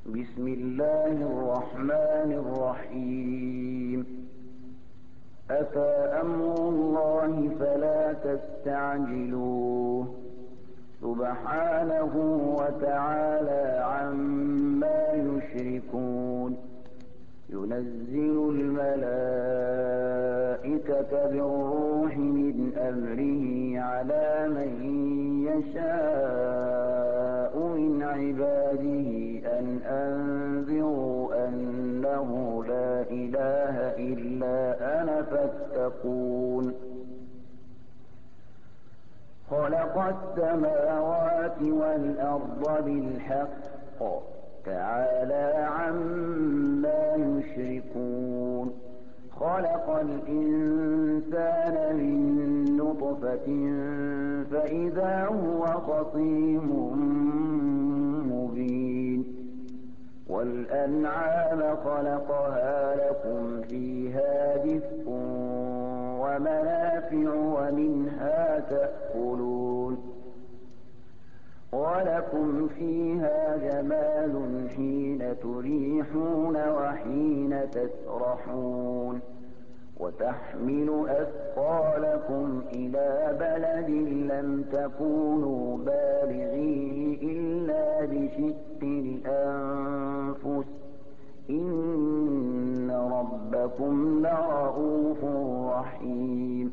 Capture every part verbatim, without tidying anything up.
بسم الله الرحمن الرحيم أتى أمر الله فلا تستعجلوه سبحانه وتعالى عما يشركون ينزل الملائكة بالروح من أمره على من يشاء من عباده أن أنذروا أنه لا إله إلا أنا فاتقون خلق السماوات والأرض بالحق تعالى عما يشركون خلق الإنسان من نطفة فإذا هو خصيم مبين والأنعام خلقها لكم فيها دفء ومنافع ومنها تأكلون ولكم فيها جمال حين تريحون وحين تسرحون وتحمل أثقالكم إلى بلد لم تكونوا بالغيه إلا بشق الأنفس إن ربكم لرءوف رحيم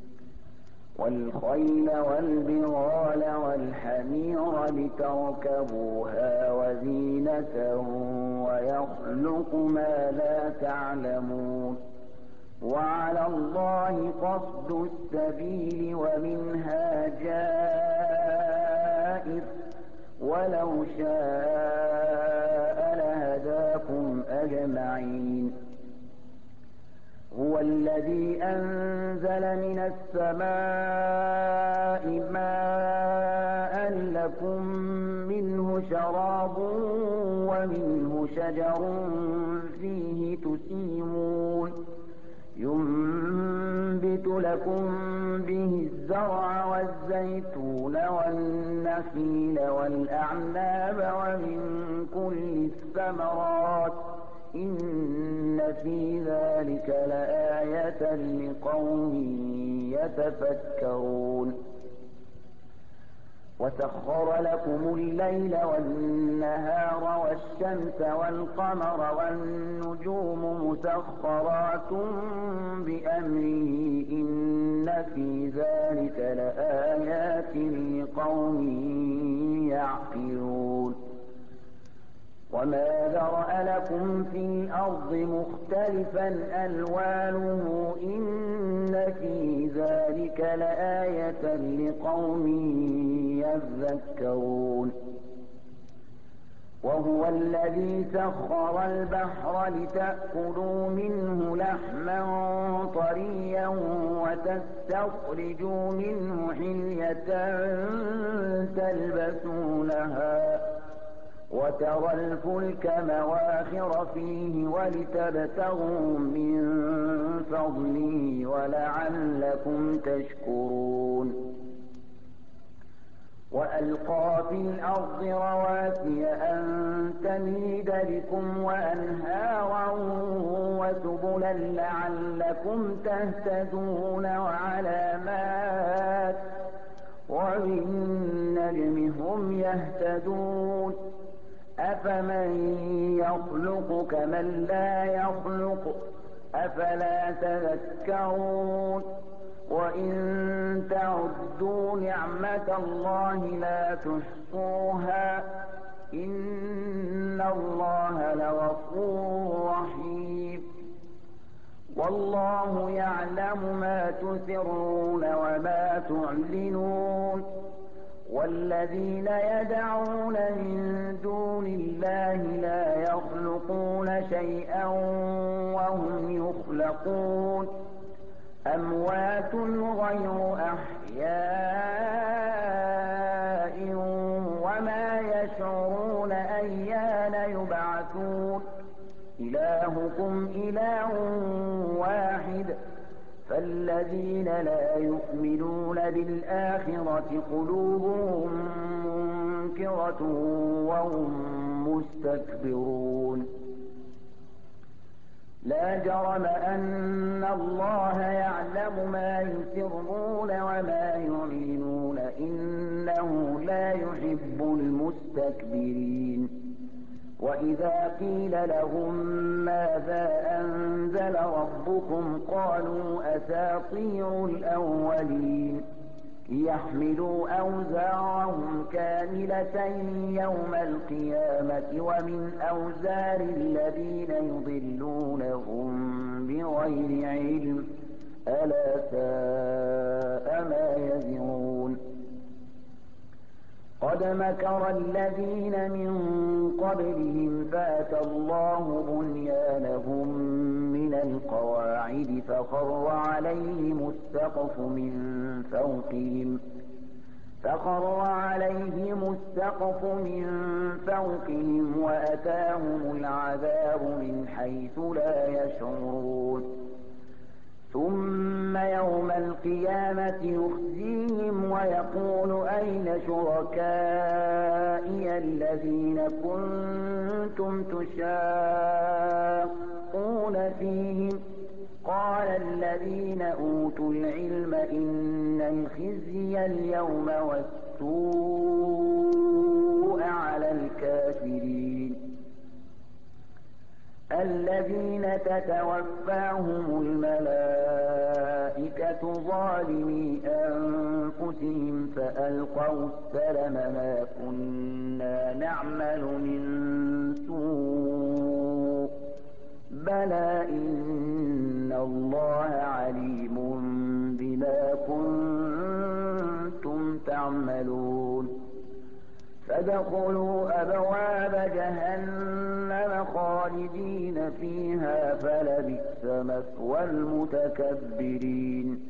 والخيل والبغال والحمير لتركبوها وزينة ويخلق ما لا تعلمون وعلى الله قصد السبيل ومنها جائر ولو شاء لهداكم أجمعين هو الذي أنزل من السماء ماء لكم منه شراب ومنه شجر فيه تسيمون ينبت لكم به الزرع والزيتون والنخيل والأعناب ومن كل الثمرات إن في ذلك لآية لقوم يتفكرون وسخر لكم الليل والنهار والشمس والقمر والنجوم مسخرات بأمره إن في ذلك لآيات لقوم يعقلون وما ذرأ لكم في الأرض مختلفا ألوانه إن في ذلك لآية لقوم يذكرون وهو الذي سخر البحر لتأكلوا منه لحما طريا وتستخرجوا منه حلية تلبسونها وترى الفلك مواخر فيه ولتبتغوا من فضله ولعلكم تشكرون وألقى في الأرض رواسي أن تميد بكم وأنهارا وسبلا لعلكم تهتدون وعلامات وبالنجم هم يهتدون أفمن يخلق كمن لا يخلق أفلا تذكرون وإن تعدوا نعمة الله لا تحصوها إن الله لغفور رحيم والله يعلم ما تسرون وما تعلنون والذين يدعون من دون الله لا يخلقون شيئا وهم يخلقون أموات غير أحياء وما يشعرون أيان يبعثون إلهكم إله واحد فالذين لا يؤمنون بالآخرة قلوبهم تذكرة وهم مستكبرون لا جرم أن الله يعلم ما يسرون وما يعلنون إنه لا يحب المستكبرين وإذا قيل لهم ماذا أنزل ربكم قالوا أساطير الأولين ليحملوا أوزارهم كاملة يوم القيامة ومن أوزار الذين يضلونهم بغير علم ألا ساء ما يزرون قد مكر الذين من قبلهم فأتى الله بنيانهم من القواعد فخر عليهم السقف من فوقهم فخر عليهم السقف من فوقهم وأتاهم العذاب من حيث لا يشعرون ثم يوم القيامة يخزيهم ويقول أين شركائي الذين كنتم تشاقون فيهم قال الذين أوتوا العلم إن الخزي اليوم والسوء على الكافرين الذين تتوفاهم الملائكة ظالمي أنفسهم فألقوا السلم ما كنا نعمل من سوء بلى إن الله عليم بما كنتم تعملون فادخلوا أبواب جهنم خالدين فيها فلبئس مثوى المتكبرين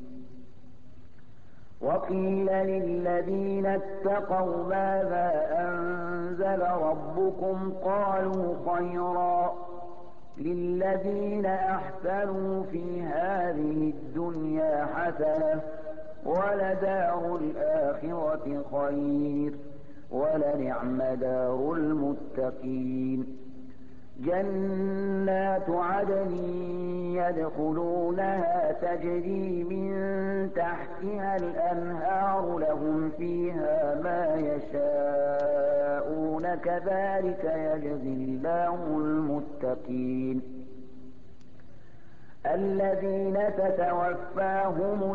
وقيل للذين اتقوا ماذا أنزل ربكم قالوا خيرا للذين أحسنوا في هذه الدنيا حسنة ولدار الآخرة خير ولنعم دار المتقين جنات عدن يدخلونها تجري من تحتها الأنهار لهم فيها ما يشاءون كذلك يجزي الله المتقين الذين تتوفاهم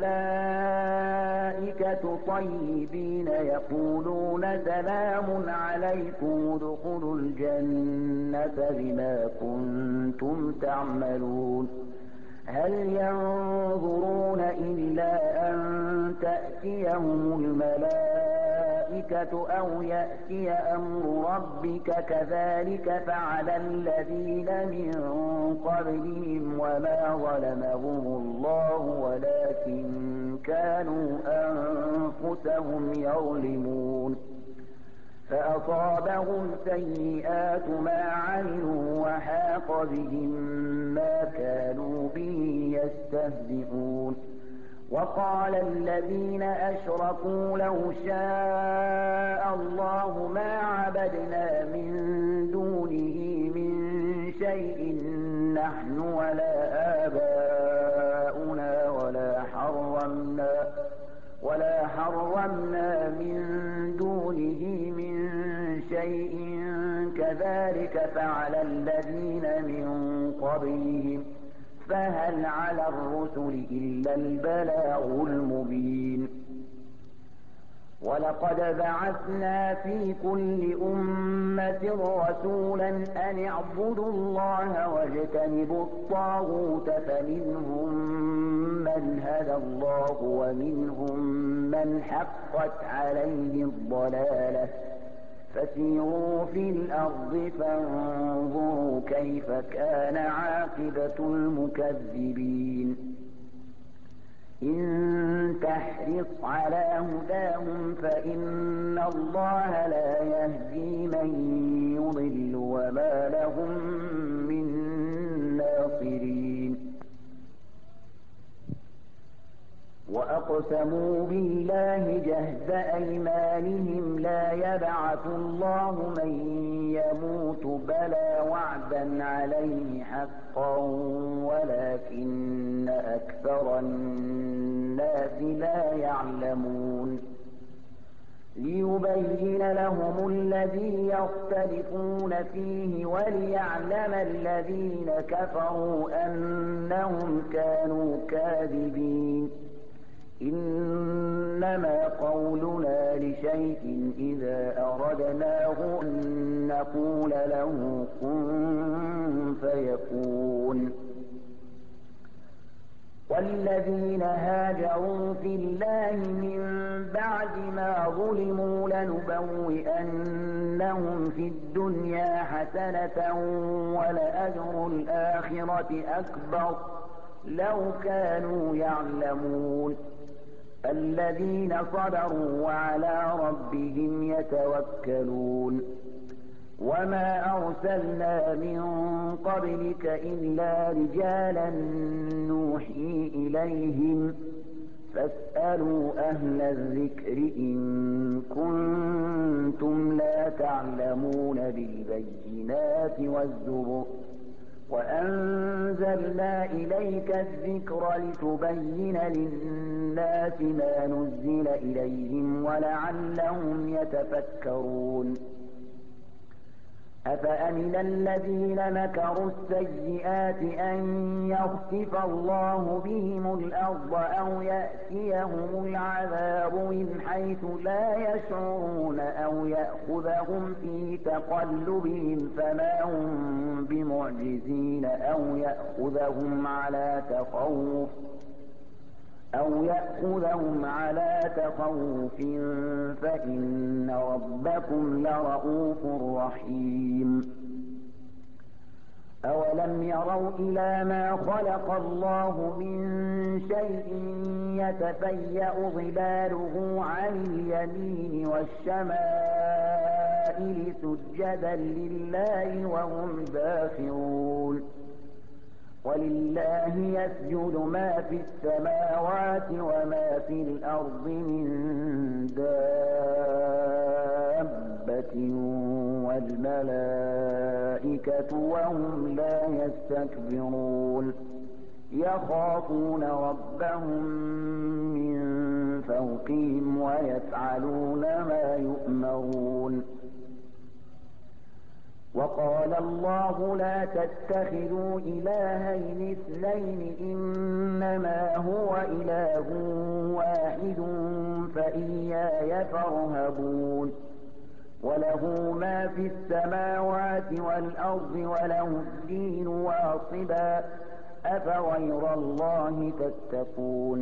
الملائكة طيبين يقولون سلام عليكم ادخلوا الجنة بما كنتم تعملون هل ينظرون إلا أن تأتيهم الملائكة أو يأتي أمر ربك كذلك فعل الذين من قبلهم وما ظلمهم الله ولكن كانوا أنفسهم يظلمون فأصابهم سيئات ما عملوا وحاق بهم ما كانوا به يستهزئون وقال الذين أشركوا لو شاء الله ما عبدنا من دونه من شيء نحن ولا آباؤنا ولا حرمنا ولا حرمنا من دونه من شيء كذلك فعل الذين من قبلهم فهل على الرسل إلا البلاغ المبين ولقد بعثنا في كل أمة رسولا أن اعبدوا الله واجتنبوا الطاغوت فمنهم من هدى الله ومنهم من حقت عليه الضلالة فسيروا في الأرض فانظروا كيف كان عاقبة المكذبين إن تحرص على هداهم فإن الله لا يهدي من يضل وما لهم من ناصرين وأقسموا بالله جهد أيمانهم لا يبعث الله من يموت بلى وعدا عليه حقا ولكن أكثر الناس لا يعلمون ليبين لهم الذي يختلفون فيه وليعلم الذين كفروا أنهم كانوا كاذبين إنما قولنا لشيء إذا أردناه أن نقول له كن فيكون والذين هاجروا في الله من بعد ما ظلموا لنبوئنهم في الدنيا حسنة ولأجر الآخرة أكبر لو كانوا يعلمون الذين صبروا وعلى ربهم يتوكلون وما أرسلنا من قبلك إلا رجالا نوحي إليهم فاسألوا أهل الذكر إن كنتم لا تعلمون بالبينات والزبر وأنزلنا إليك الذكر لتبين للناس ما نزل إليهم ولعلهم يتفكرون أفأمن الذين مكروا السيئات أن يخسف الله بهم الأرض أو يأتيهم العذاب من حيث لا يشعرون أو يأخذهم في تقلبهم فما هم بمعجزين أو يأخذهم على تخوف أو يأخذهم على تخوف فإن ربكم لرؤوف رحيم أولم يروا إلى ما خلق الله من شيء يتفيأ ظلاله عن اليمين والشمائل سجدا لله وهم داخرون ولله يسجد ما في السماوات وما في الأرض من دابة والملائكة وهم لا يستكبرون يخافون ربهم من فوقهم ويفعلون ما يؤمرون وقال الله لا تتخذوا إلهين اثنين إنما هو إله واحد فإياي فارهبون وله ما في السماوات والأرض وله الدين واصبا أفغير الله تتقون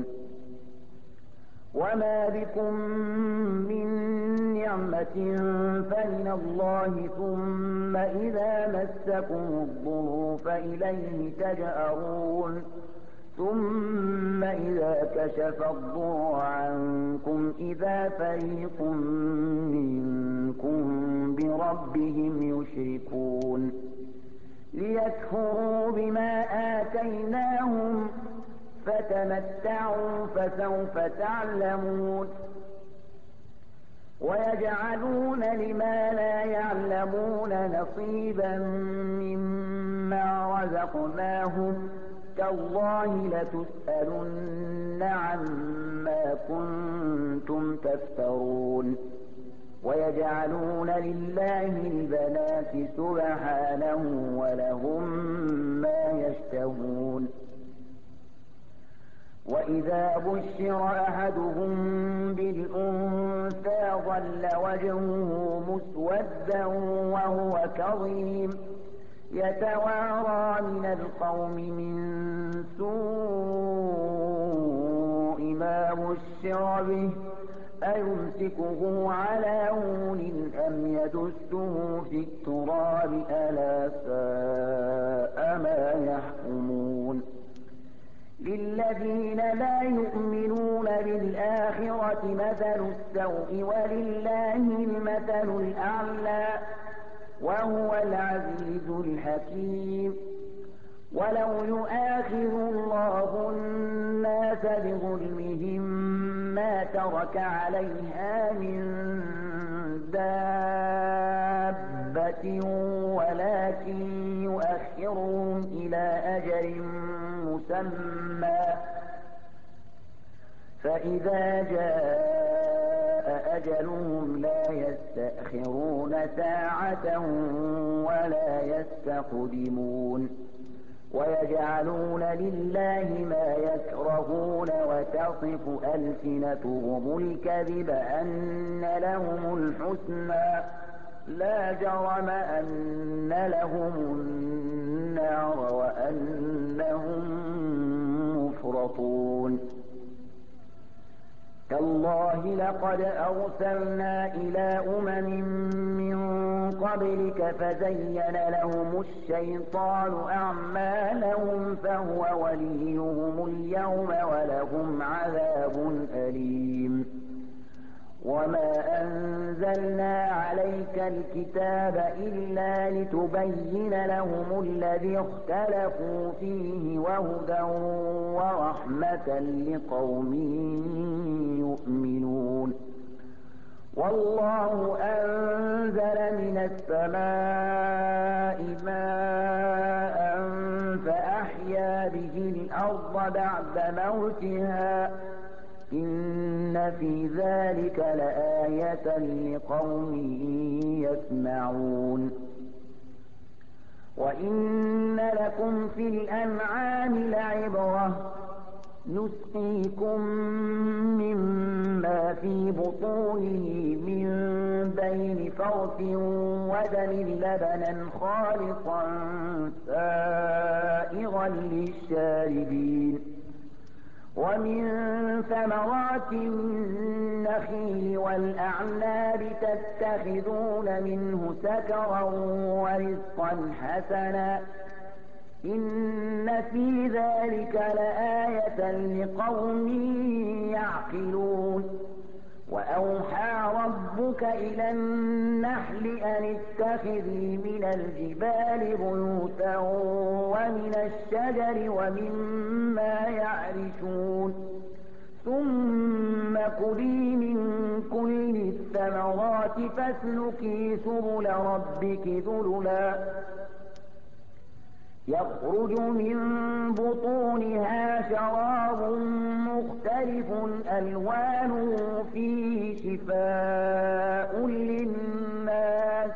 وما بكم من نعمة فمن الله ثم إذا مسكم الضر فإليه تجأرون ثم إذا كشف الضر عنكم إذا فريق منكم بربهم يشركون ليكفروا بما آتيناهم فتمتعوا فسوف تعلمون ويجعلون لما لا يعلمون نصيبا مما رزقناهم تالله لتسألن عما كنتم تفترون ويجعلون لله البنات سبحانه ولهم ما يشتهون وإذا بشر أحدهم بالأنثى ظل وجهه مسودا وهو كظيم يتوارى من القوم من سوء ما بشر به أيمسكه على هون أم يدسه في التراب ألا ساء ما يحكمون للذين لا يؤمنون بالآخرة مثل السوء ولله المثل الأعلى وهو العزيز الحكيم ولو يؤاخذ الله الناس بظلمهم ترك عليها من دابة ولكن يؤخرهم إلى أجل مسمى فإذا جاء أجلهم لا يستأخرون ساعة ولا يستقدمون ويجعلون لله ما يكرهون وتصف ألسنتهم الكذب أن لهم الحسنى لا جرم أن لهم النار وأنهم مفرطون تالله لقد أرسلنا إلى أمم من قبلك فزين لهم الشيطان أعمالهم فهو وليهم اليوم ولهم عذاب أليم وما أنزلنا عليك الكتاب إلا لتبين لهم الذي اختلفوا فيه وهدى ورحمة لقوم يؤمنون والله أنزل من السماء ماء فأحيا به الأرض بعد موتها إن في ذلك لآية لقوم يسمعون وإن لكم في الأنعام لعبرة نسقيكم مما في بطونه من بين فرث ودم لبنا خالصا سائغا للشاربين ومن ثمرات النخيل والأعناب تتخذون منه سكرا ورزقا حسنا إن في ذلك لآية لقوم يعقلون وأوحى ربك إلى النحل أن اتخذي من الجبال بيوتا ومن الشجر ومما يعرشون ثم كلي من كل الثمرات فاسلكي سبل ربك ذللا يخرج من بطونها شراب مختلف ألوانه فيه شفاء للناس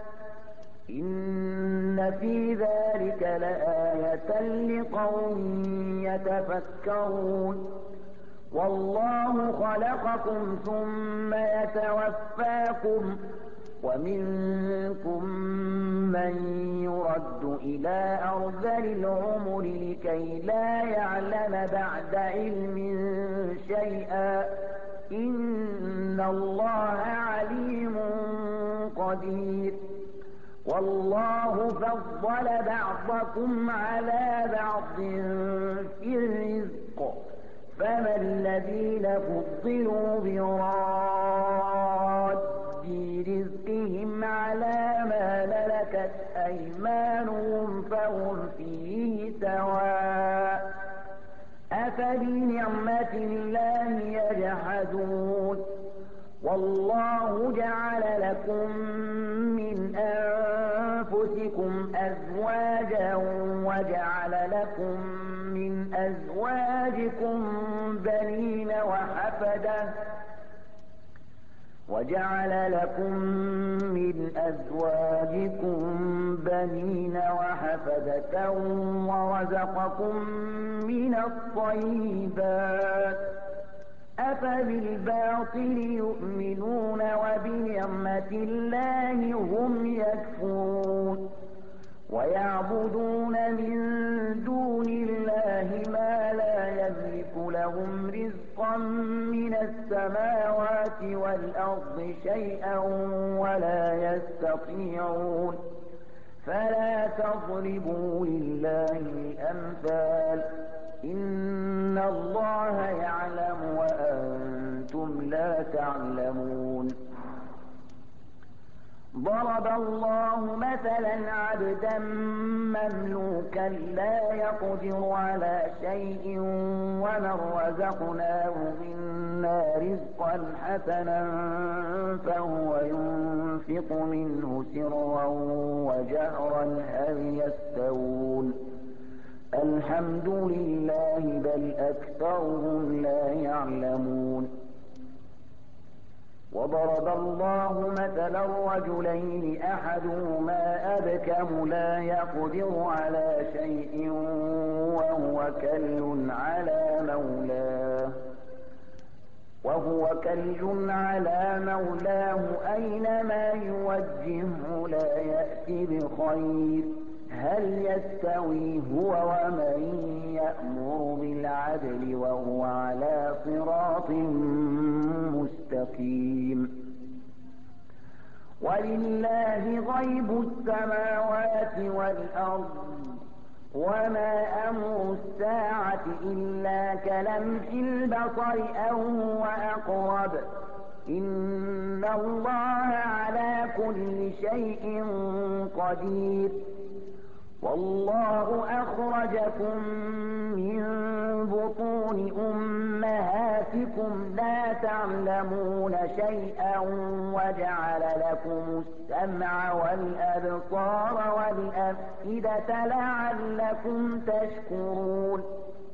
إن في ذلك لآية لقوم يتفكرون والله خلقكم ثم يتوفاكم ومنكم من يرد إلى أرذل العمر لكي لا يعلم بعد علم شيئا إن الله عليم قدير والله فضل بعضكم على بعض في الرزق فما الذين فضلوا براد رزقهم على ما ملكت أيمانهم فهم فيه سواء أفبنعمة الله يجحدون والله جعل لكم من أنفسكم أزواجا وجعل لكم من أزواجكم بنين وحفدة وجعل لكم من أزواجكم بنين وحفدة ورزقكم من الطيبات أفبالباطل يؤمنون وبنعمة الله هم يكفرون ويعبدون من دون الله ما لا يملك لهم رزقا من السماوات والأرض شيئا ولا يستطيعون فلا تضربوا لله الأمثال إن الله يعلم وأنتم لا تعلمون ضرب الله مثلا عبدا مملوكا لا يقدر على شيء ومن رزقناه منا رزقا حسنا فهو ينفق منه سرا وجهرا هل يستوون الحمد لله بل أكثرهم لا يعلمون. وضرب الله مثلا رجلين أحدهما أبكم لا يقدر على شيء وهو كل على مولاه وهو كل على مولاه أينما يوجهه لا يأتي بخير هل يستوي هو ومن يأمر بالعدل وهو على صراط مستقيم. ولله غيب السماوات والأرض وما أمر الساعة إلا كلمح البصر أو هو أقرب إن الله على كل شيء قدير. والله أخرجكم من بطون أمهاتكم لا تعلمون شيئا وجعل لكم السمع والأبصار والأفئدة لعلكم تشكرون.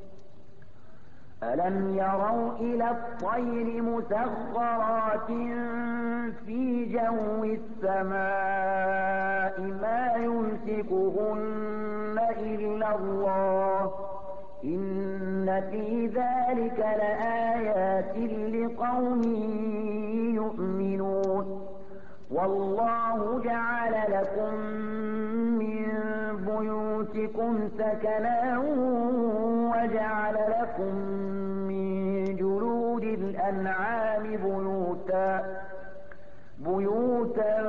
ألم يروا إلى الطير مسخرات في جو السماء ما يمسكهن إلا الله إن في ذلك لآيات لقوم يؤمنون. والله جعل لكم من بيوتكم سكنا وجعل لكم من جلود الأنعام بيوتا بيوتا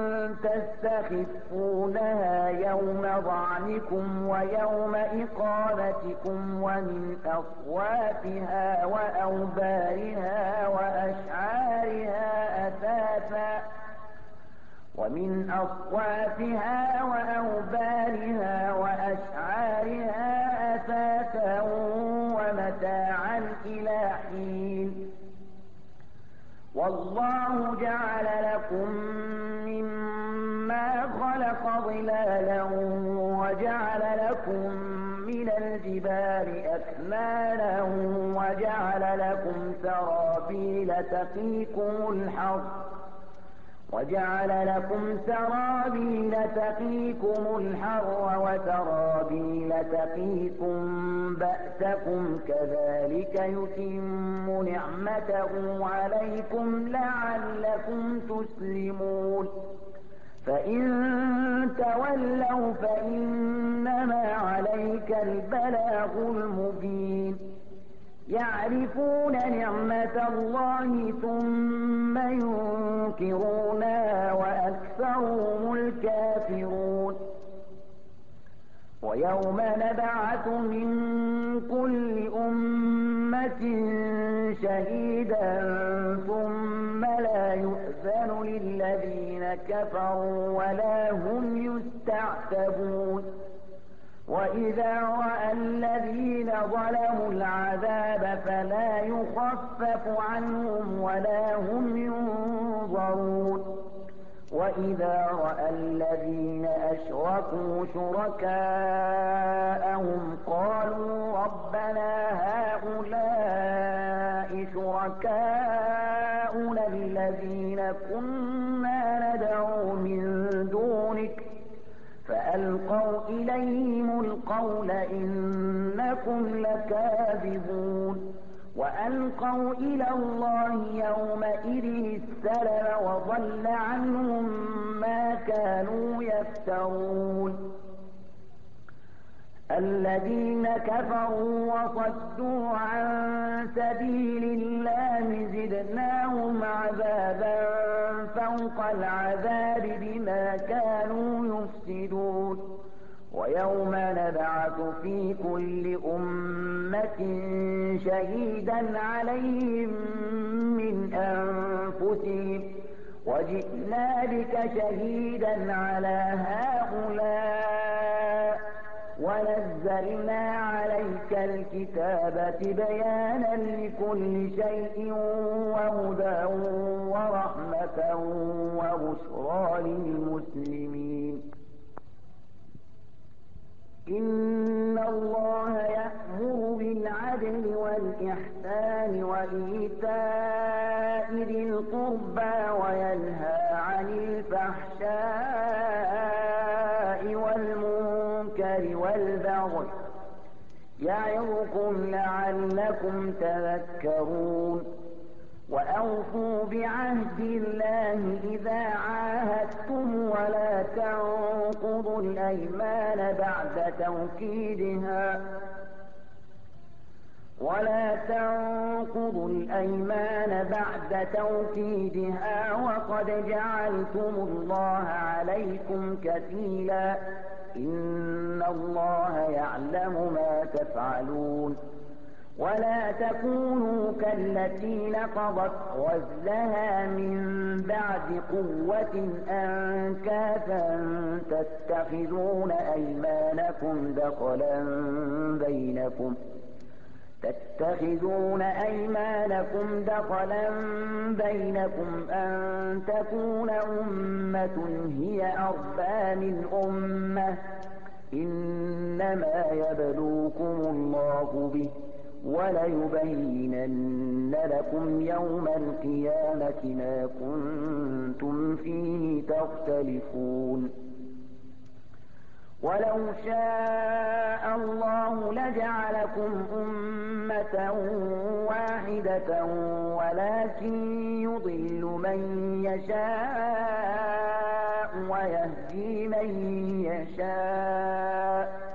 تستخفونها يوم ظعنكم ويوم إقامتكم ومن أصواتها وأوبارها وأشعارها أثاثا ومن أصواتها وأوبارها وأشعارها أثاثا ومتاعا إلى حين. والله جعل لكم مما خلق ظلالا وجعل لكم من الجبال أكنانا وجعل لكم سرابيل تقيكم الحر وجعل لكم سرابيل تقيكم الحر وسرابيل تقيكم بأسكم كذلك يتم نعمته عليكم لعلكم تسلمون. فإن تولوا فإنما عليك البلاغ المبين. يعرفون نعمة الله ثم ينكرونها وأكثرهم الكافرون. ويوم نبعث من كل أمة شهيدا ثم لا يؤذن للذين كفروا ولا هم يستعتبون. وإذا رأى الذين ظلموا العذاب فلا يخفف عنهم ولا هم ينظرون. وإذا رأى الذين أشركوا شركاءهم قالوا ربنا هؤلاء شركاؤنا الذين كنا ندعو من دونك فألقوا إليهم القول إنكم لكاذبون. وألقوا إلى الله يومئذ السلم وضل عنهم ما كانوا يفترون. الذين كفروا وصدوا عن سبيل الله زدناهم عذابا فوق العذاب بما كانوا يفسدون. ويوم نبعث في كل أمة شهيدا عليهم من أنفسهم وجاء وجئنا بك شهيدا على هؤلاء ونزلنا عليك الكتاب تبيانا لكل شيء وهدى ورحمة وبشرى للمسلمين. إن الله يأمر بالعدل والإحسان وإيتاء ذي القربى وينهى عن الفحشاء والمنكر والبغي يعظكم لعلكم تذكرون. وأوفوا بعهد الله إذا عاهدتم ولا تنقضوا الأيمان بعد توكيدها ولا تنقضوا الأيمان بعد توكيدها وقد جعلتم الله عليكم كفيلا إن الله يعلم ما تفعلون. ولا تكونوا كالتي نقضت غزلها من بعد قوة أنكاثا تتخذون أيمانكم دخلا بينكم تتخذون أيمانكم دخلا بينكم أن تكون أمة هي أربى من أمة إنما يبلوكم الله به وليبينن لكم يوم القيامة ما كنتم فيه تختلفون. ولو شاء الله لجعلكم أمة واحدة ولكن يضل من يشاء ويهدي من يشاء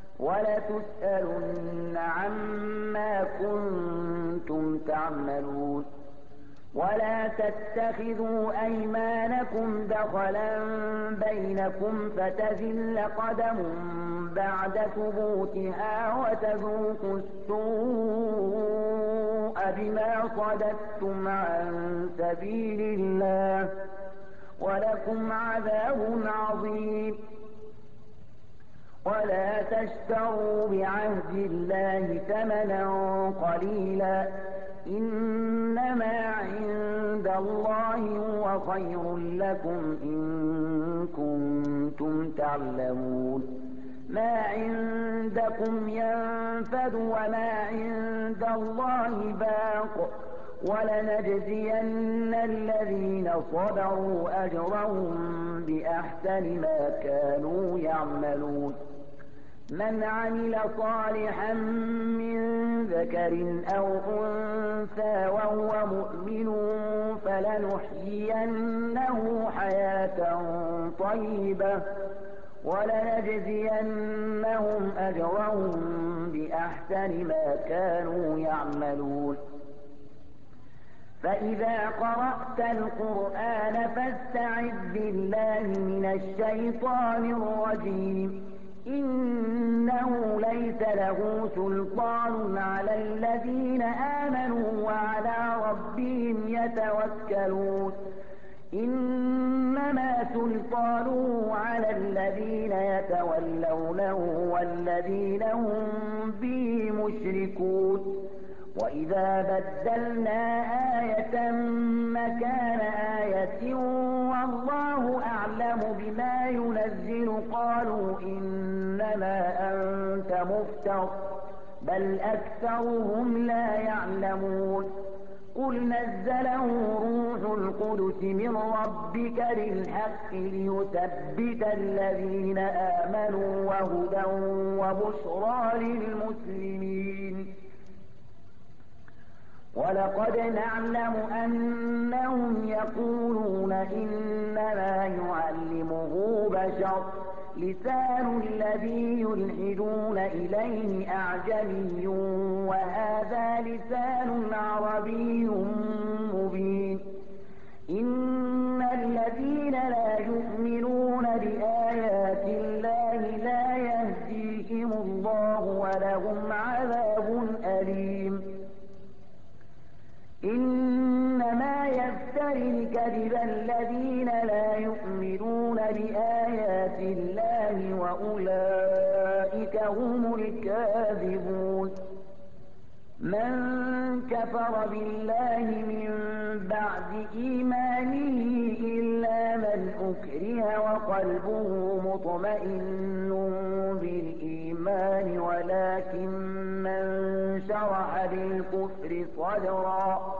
ولتسألن عما كنتم تعملون. ولا تتخذوا أيمانكم دخلا بينكم فتزل قدم بعد ثبوتها وتذوقوا السوء بما صددتم عن سبيل الله ولكم عذاب عظيم. ولا تشتروا بعهد الله ثمنا قليلا إنما عند الله هو خير لكم إن كنتم تعلمون. ما عندكم ينفد وما عند الله باق ولنجزين الذين صبروا أجرهم بأحسن ما كانوا يعملون. من عمل صالحا من ذكر أو أنثى وهو مؤمن فلنحيينه حياة طيبة ولنجزينهم أجرهم بأحسن ما كانوا يعملون. فإذا قرأت القرآن فاستعذ بالله من الشيطان الرجيم. إنه ليس له سلطان على الذين آمنوا وعلى ربهم يتوكلون. إنما سلطانه على الذين يتولونه والذين هم به مشركون. وإذا بدلنا آية مكان آية والله أعلم بما ينزل قالوا إنما أنت مفتر بل أكثرهم لا يعلمون. قل نزله روح القدس من ربك بالحق ليثبت الذين آمنوا وهدى وبشرى للمسلمين. ولقد نعلم أنهم يقولون إنما يعلمه بشر لسان الذي يلحدون إليه أعجمي وهذا لسان عربي مبين. إن الذين لا يؤمنون بآيات الله لا يهديهم الله ولهم عذاب أليم. إنما يفتري الكذب الذين أولئك هم الكاذبون. من كفر بالله من بعد إيمانه إلا من أكره وقلبه مطمئن بالإيمان ولكن من شرح بالكفر صدرا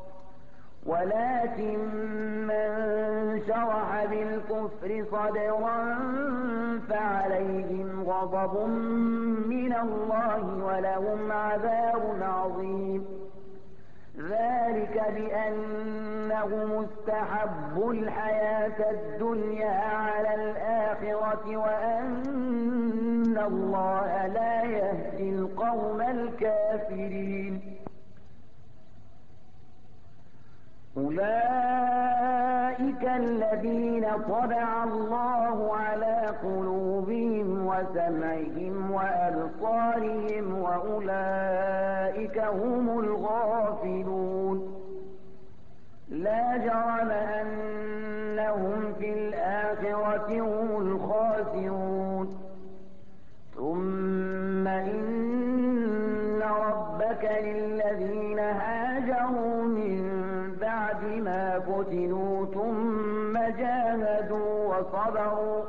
ولكن من شرح بالكفر صدرا فعليهم غضب من الله ولهم عذاب عظيم. ذلك بأنهم استحبوا الحياة الدنيا على الآخرة وأن الله لا يهدي القوم الكافرين. أولئك الذين طبع الله على قلوبهم وسمعهم وأبصارهم وأولئك هم الغافلون. لا جرم أنهم في الآخرة هم الخاسرون. ثم إن ربك للذين هاجروا من بعد ما فتنوا ثم جاهدوا وصبروا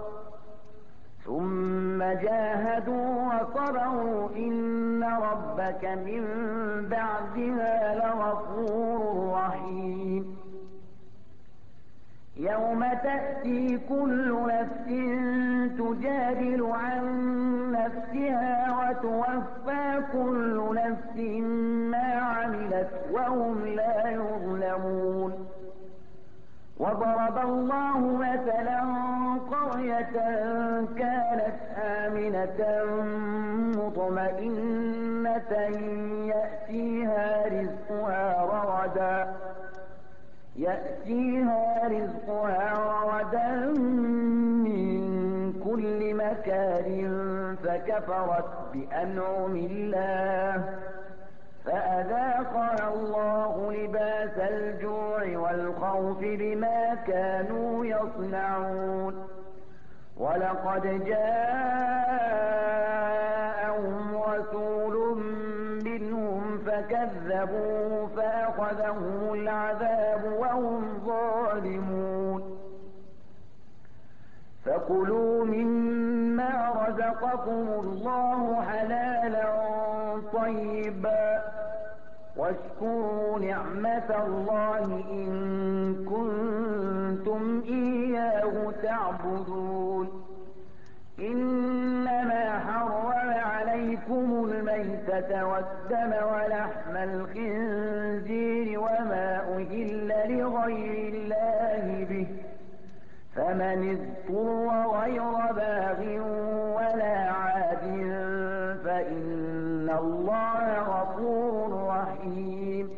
ثم جاهدوا وصبروا إن ربك من بعدها لغفور رحيم. يوم تأتي كل نفس تجادل عن نفسها وتوفى كل نفس ما عملت وهم لا يظلمون. وضرب الله مثلا قرية كانت آمنة مطمئنة يأتيها رزقها رغدا يأتيها رزقها رغدا من كل مكان فكفرت بأنعم الله فأذاقها الله لباس الجوع والخوف بما كانوا يصنعون. ولقد جاءهم رسول منهم فكذبوا فأخذهم العذاب وهم ظالمون. فكلوا مما رزقكم الله حلالا طيبا واشكروا نعمة الله إن كنتم إياه تعبدون. إنما حرم عليكم الميتة والدم ولحم الخنزير وما أهل لغير الله به فمن اضطر غير باغ ولا عاد فإن الله غفور رحيم.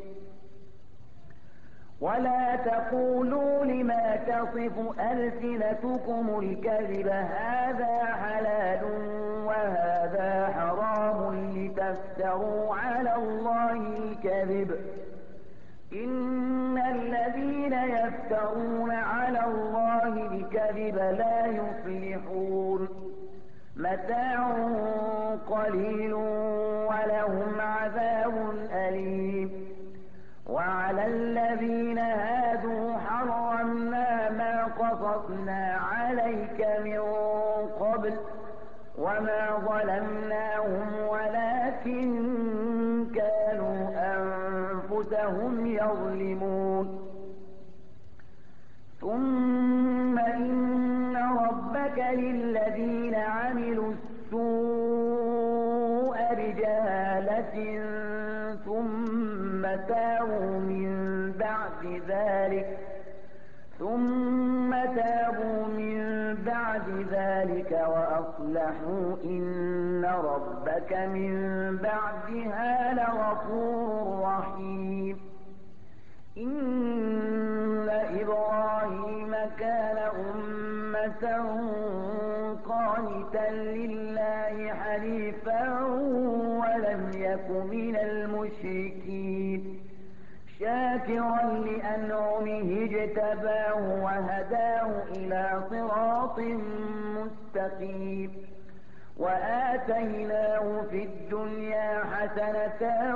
ولا تقولوا لما تصف ألسنتكم الكذب هذا حلال وهذا حرام لتفتروا على الله الكذب إن الذين يفترون على الله الكذب لا يفلحون. متاع قليل ولهم عذاب أليم. وعلى الذين هادوا حرمنا ما قصصنا عليك من قبل وما ظلمناهم ولكن كانوا أنفسهم يظلمون. ثم إن ربك للذين عملوا السوء بجهالة ثم تابوا من بعد ذلك ثم تابوا من بعد ذلك وأصلحوا إن ربك من بعدها لغفور رحيم. إن إبراهيم كان أمة قانتا لله حنيفا ولم يك من المشركين شاكرا لأنعمه اجتباه وهداه إلى صراط مستقيم. وآتيناه في الدنيا حسنة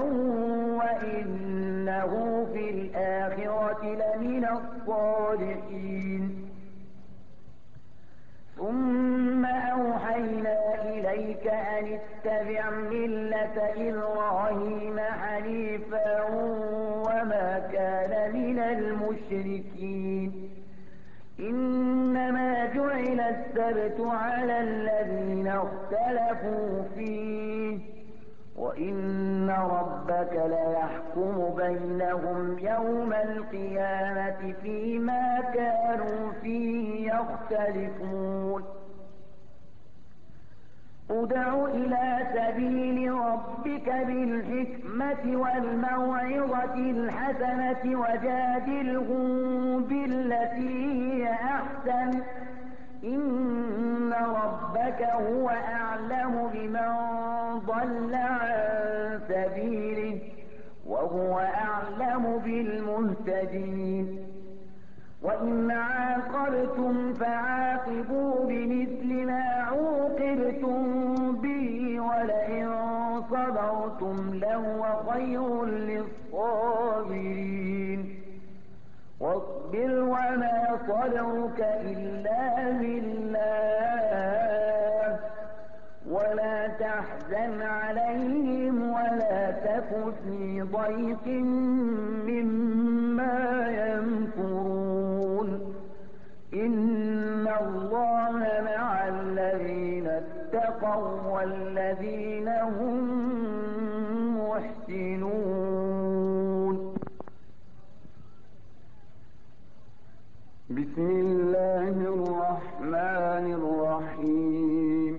وإنه في الآخرة لمن الصالحين ثم أوحينا إليك أن اتبع ملة إبراهيم حنيفا وما كان من المشركين إنما جعل السبت على الذين اختلفوا فيه وإن ربك ليحكم بينهم يوم القيامة فيما كانوا فيه يختلفون ادع إلى سبيل ربك بالحكمة والموعظة الحسنة وجادلهم بالتي هي أحسن إن ربك هو أعلم بمن ضل عن سبيله وهو أعلم بالمهتدين وإن عاقبتم فعاقبوا بمثل ما عوقبتم به ولئن صبرتم لهو خير للصابرين واصبر وما صبرك إلا بالله ولا تحزن عليهم ولا تك في ضيق مما يمكرون إن الله مع الذين اتقوا والذين هم محسنون بسم الله الرحمن الرحيم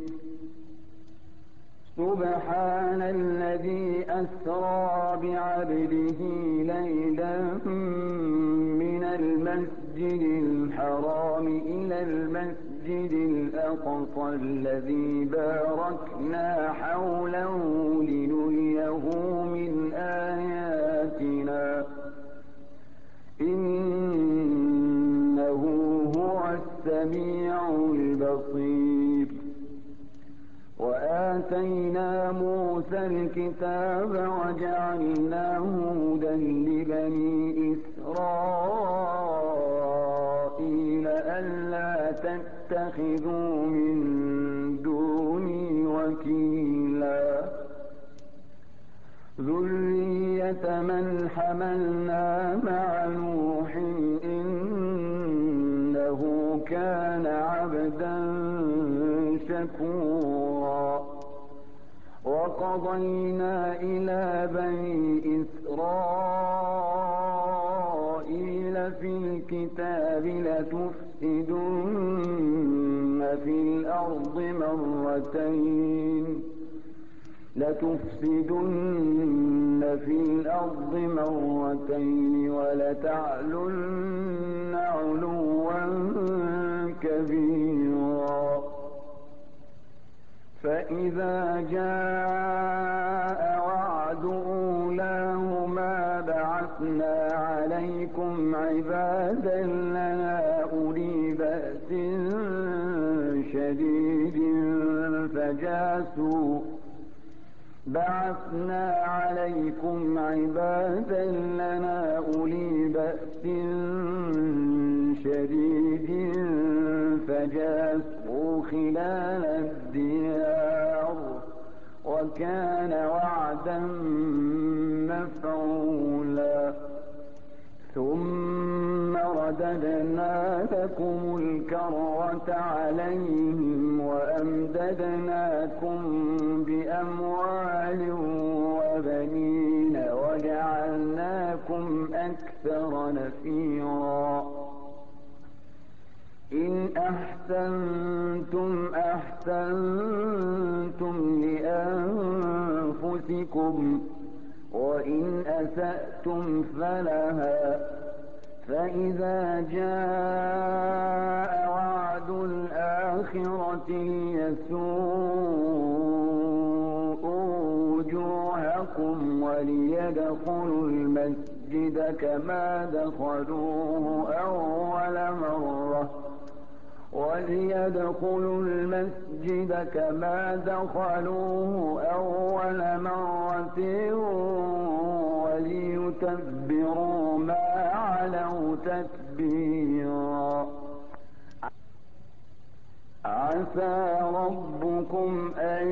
سبحان الذي أسرى بعبده ليلا من المسجد الحرام إلى المسجد الأقصى الذي باركنا حوله لنريه من آياتنا إنه هو السميع البصير وآتينا موسى الكتاب وجعلناه هدى لبني إسرائيل ألا تتخذوا من دوني وكيلا ذرية من حملنا مع نوح إنه كان عبدا شكورا وقضينا إلى بني إسرائيل في الكتاب لتفسدن في الأرض مرتين لتفسدن في الأرض مرتين ولتعلن علوا كبيرا فإذا جاء وعد أولاهما بعثنا عليكم عبادا لنا أولي بأس شديد فجاسوا بعثنا عليكم عبادا لنا أولي بأس شديد فجاسوا خلال الديار وكان وعدا مفعولا ثم رددنا لكم الكرة عليهم وأمددناكم بأموال وبنين وجعلناكم أكثر نفيرا إن أحسنتم أحسنتم لأنفسكم وإن أسأتم فلها فإذا جاء وعد الآخرة يسوء وجوهكم وليدخلوا المسجد كما دخلوه أول مرة وليدخلوا المسجد كما دخلوه أول مرة وليتبروا ما علوا تتبيرا. عسى ربكم أن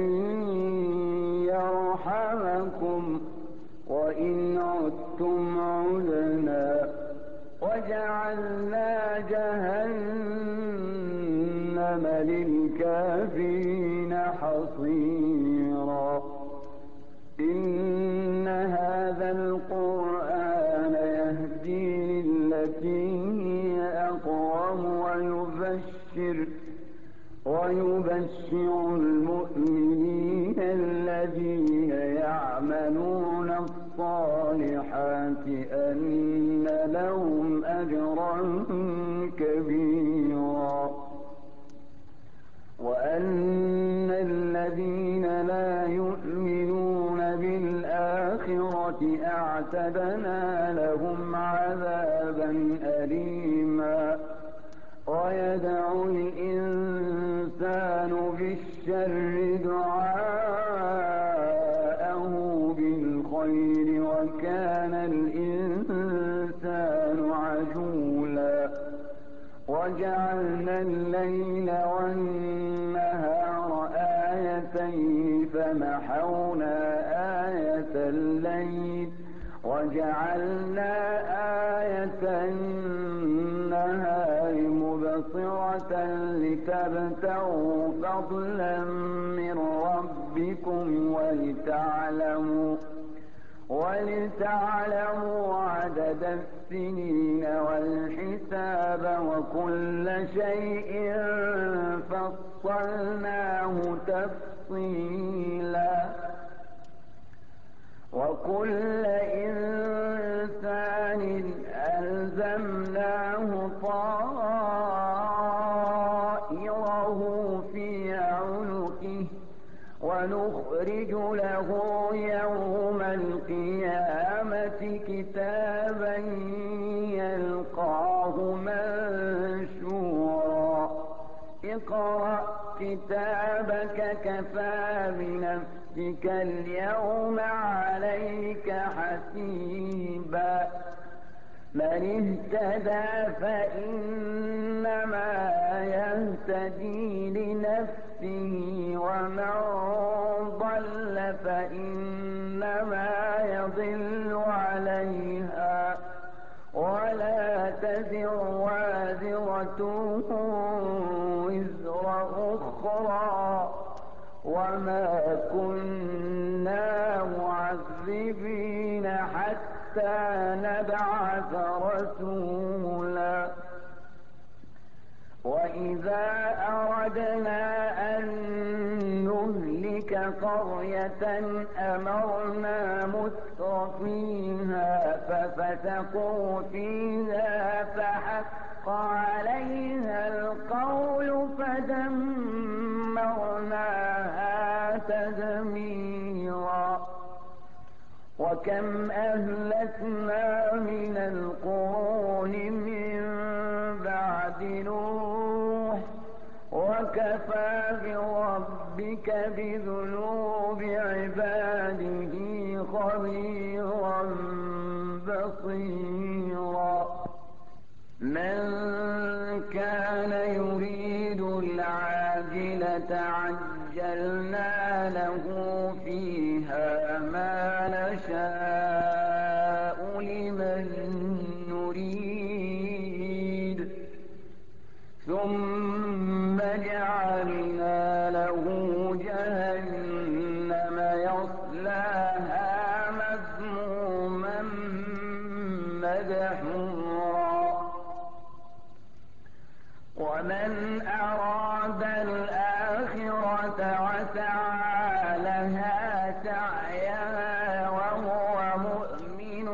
يرحمكم وإن عدتم عدنا وجعلنا جهنم للكافرين حصيرا. إن هذا القرآن يهدي للتي هي أقوم ويبشر ويبشر المؤمنين الذين يعملون الصالحات أن لهم أجرا كبيرا وأن الذين لا يؤمنون بالآخرة أعتدنا لهم عذابا أليما. ويدعو الإنسان بالشر دعاءه بالخير وكان الإنسان عجولا. وجعلنا الليل والنهار آيتين فمحونا آية الليل وجعلنا آية النهار مبصرة لتبتغوا فضلا من ربكم ولتعلموا ولتعلموا عدد السنين والحساب وكل شيء فصلناه تفصيلا. وكل إنسان ألزمناه طائره في عنقه ونخرج له يوم القيامة كتابا يلقاه منشورا. اقرأ كتابك كفى بنفسك اليوم عليك حسيبا. من اهتدى فإنما يهتدي لنفسه ومن ضل فإنما يضل عليها ولا تزر وازرة وزر أخرى وما كنا معذبين حتى نبعث رسولا. وإذا أردنا أن نهلك قرية أمرنا مترفيها ففسقوا فيها فحق عليها القول فدمرناها تدميرا. وكم أهلكنا من القرون من بعد نوح وكفى بربك بذنوب عباده خبيرا بصيرا. من كان يريد العاجلة عجلنا له فيها ما نشاء لمن نريد ثم جعلنا له جهنم يصلاها مذموما مدحورا. ومن أراد الآخرة وسعى لها سعيها وهو مؤمن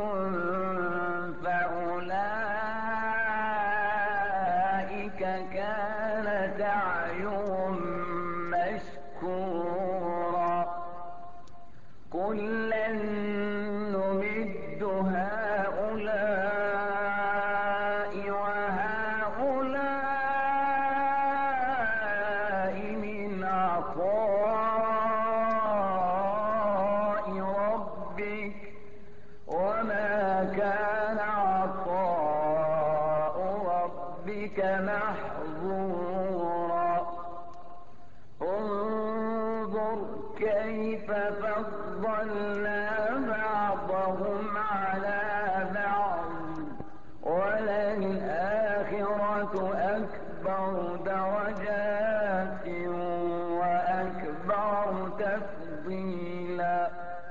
فأولئك كان سعيهم مشكورا. كلا نمد هؤلاء وهؤلاء كيف فضلنا بعضهم على بعض وللآخرة أكبر درجات وأكبر تفضيلا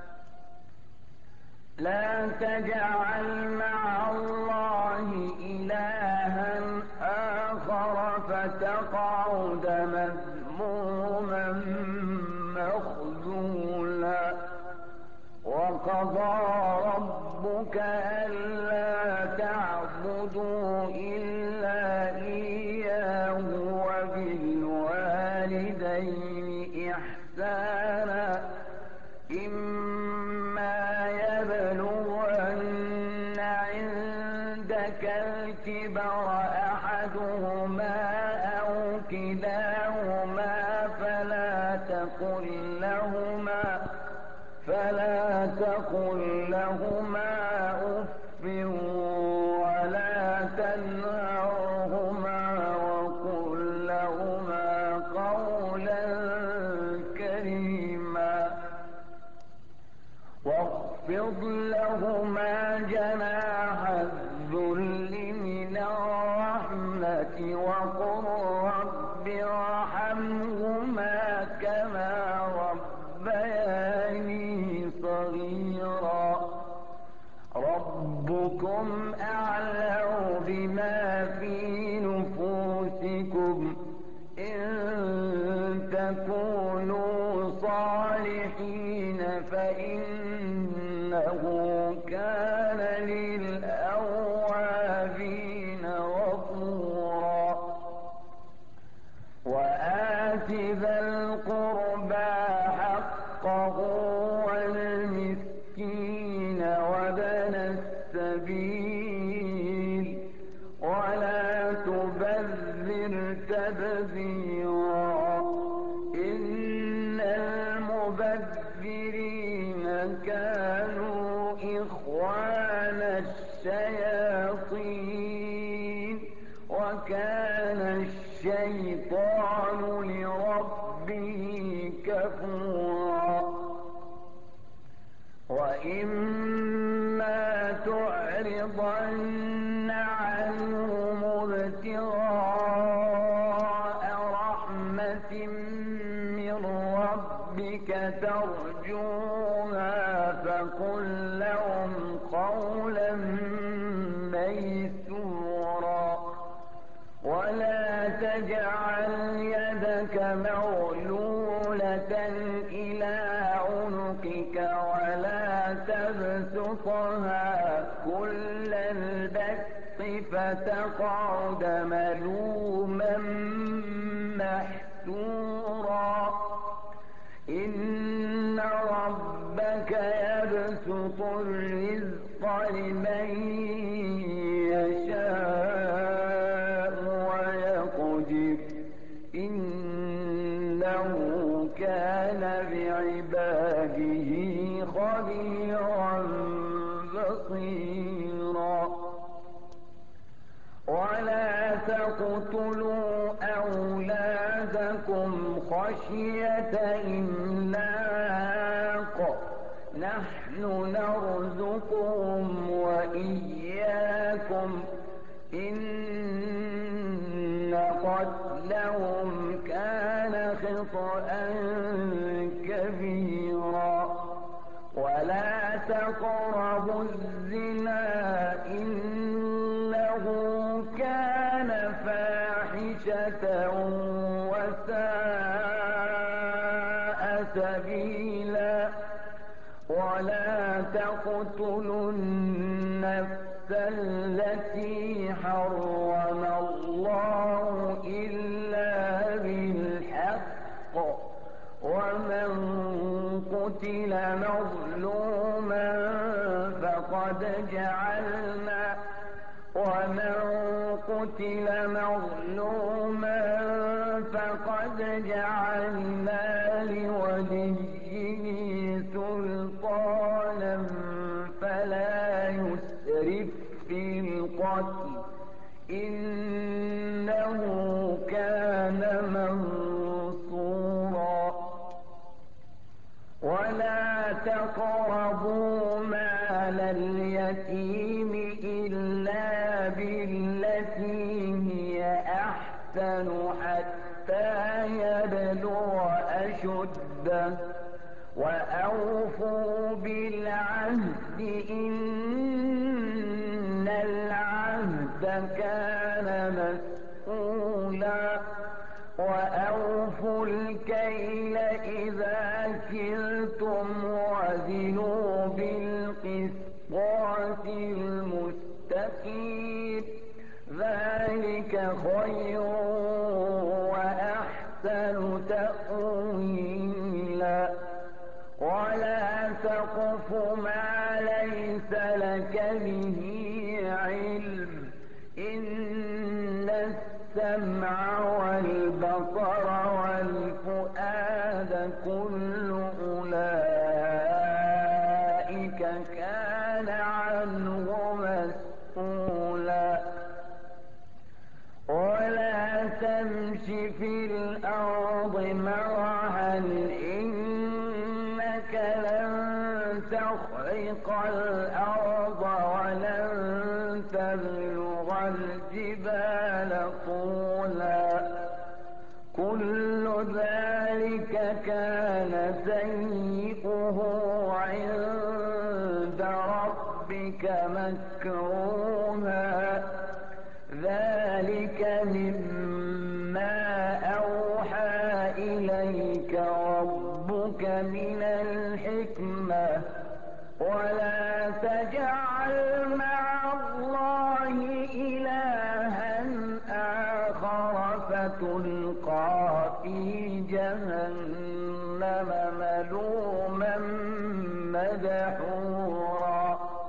لا تجعل مع الله إلها آخر فتقعد مذموما مخذولا وقضى ربك ألا تعبدوا إلا إياه وبالوالدين إحسانا إما يبلغن عندك الكبر أحدهما أو كلاهما فلا تقل لهما فلا تقل لهما أف ولا تنهرهما وقل لهما قولا كريما واخفض لهما جناح الذل من الرحمة وقل رب ارحمهما كما ربياني صغيرا ربكم أعلم بما في نفوسكم إن تكونوا صالحين فإنه كان للأوابين غفورا وآت ذا القربى حقه والمسكين وابن السبيل ولا تبذر تبذيرا إن المبذرين كانوا إخوان الشياطين وكان الشيطان لربه كفورا وإما تعرضن عنهم ابتغاء رحمة من ربك ترجوها فقل لهم قولا ميسورا ولا تجعل يدك مغلولة إلى عنقك ولا تبسطها كل البسط فتقعد ملوما محسورا إن ربك يبسط الرزق لمن يشاء ويقدر إنه كان بعباده خبيرا بصيرا ولا تقتلوا أولادكم خشية إملاق نحن نرزقهم وإياكم إن قتلهم كان خطأ كبيرا ولا تقربوا الزنا إنه كان فاحشة وساء سبيلا ولا تقتلوا النفس التي حرم الله إلا بالحق ومن قتل مظلوما فقد جعلنا ومن قتل مظلوما فقد جعلنا لوليه سلطانا فلا يسرف في القتل إنه كان منصورا تقربوا مال اليتيم إلا بالتي هي أحسن حتى يبلغ أشده وأوفوا بالعهد إن العهد كان مسؤولا وأوفوا الكيل إذا كلتم وزنوا بالقسطاس المستقيم ذلك خير وأحسن تأويلا ولا تقف ما ليس لك به علم إن السمع والبصر والفؤاد كل أولئك كان عنه مسؤولا ولا تمش في الأرض مرحا إنك لن تخرق الأرض ولن تبلغ الجبال طولا كل ذلك كان سيئه عند ربك مكروها ذلك مما أوحى إليك ربك من الحكمة ولا تجعل مع الله إلها آخر فتلقى في جهنم ملوما مدحورا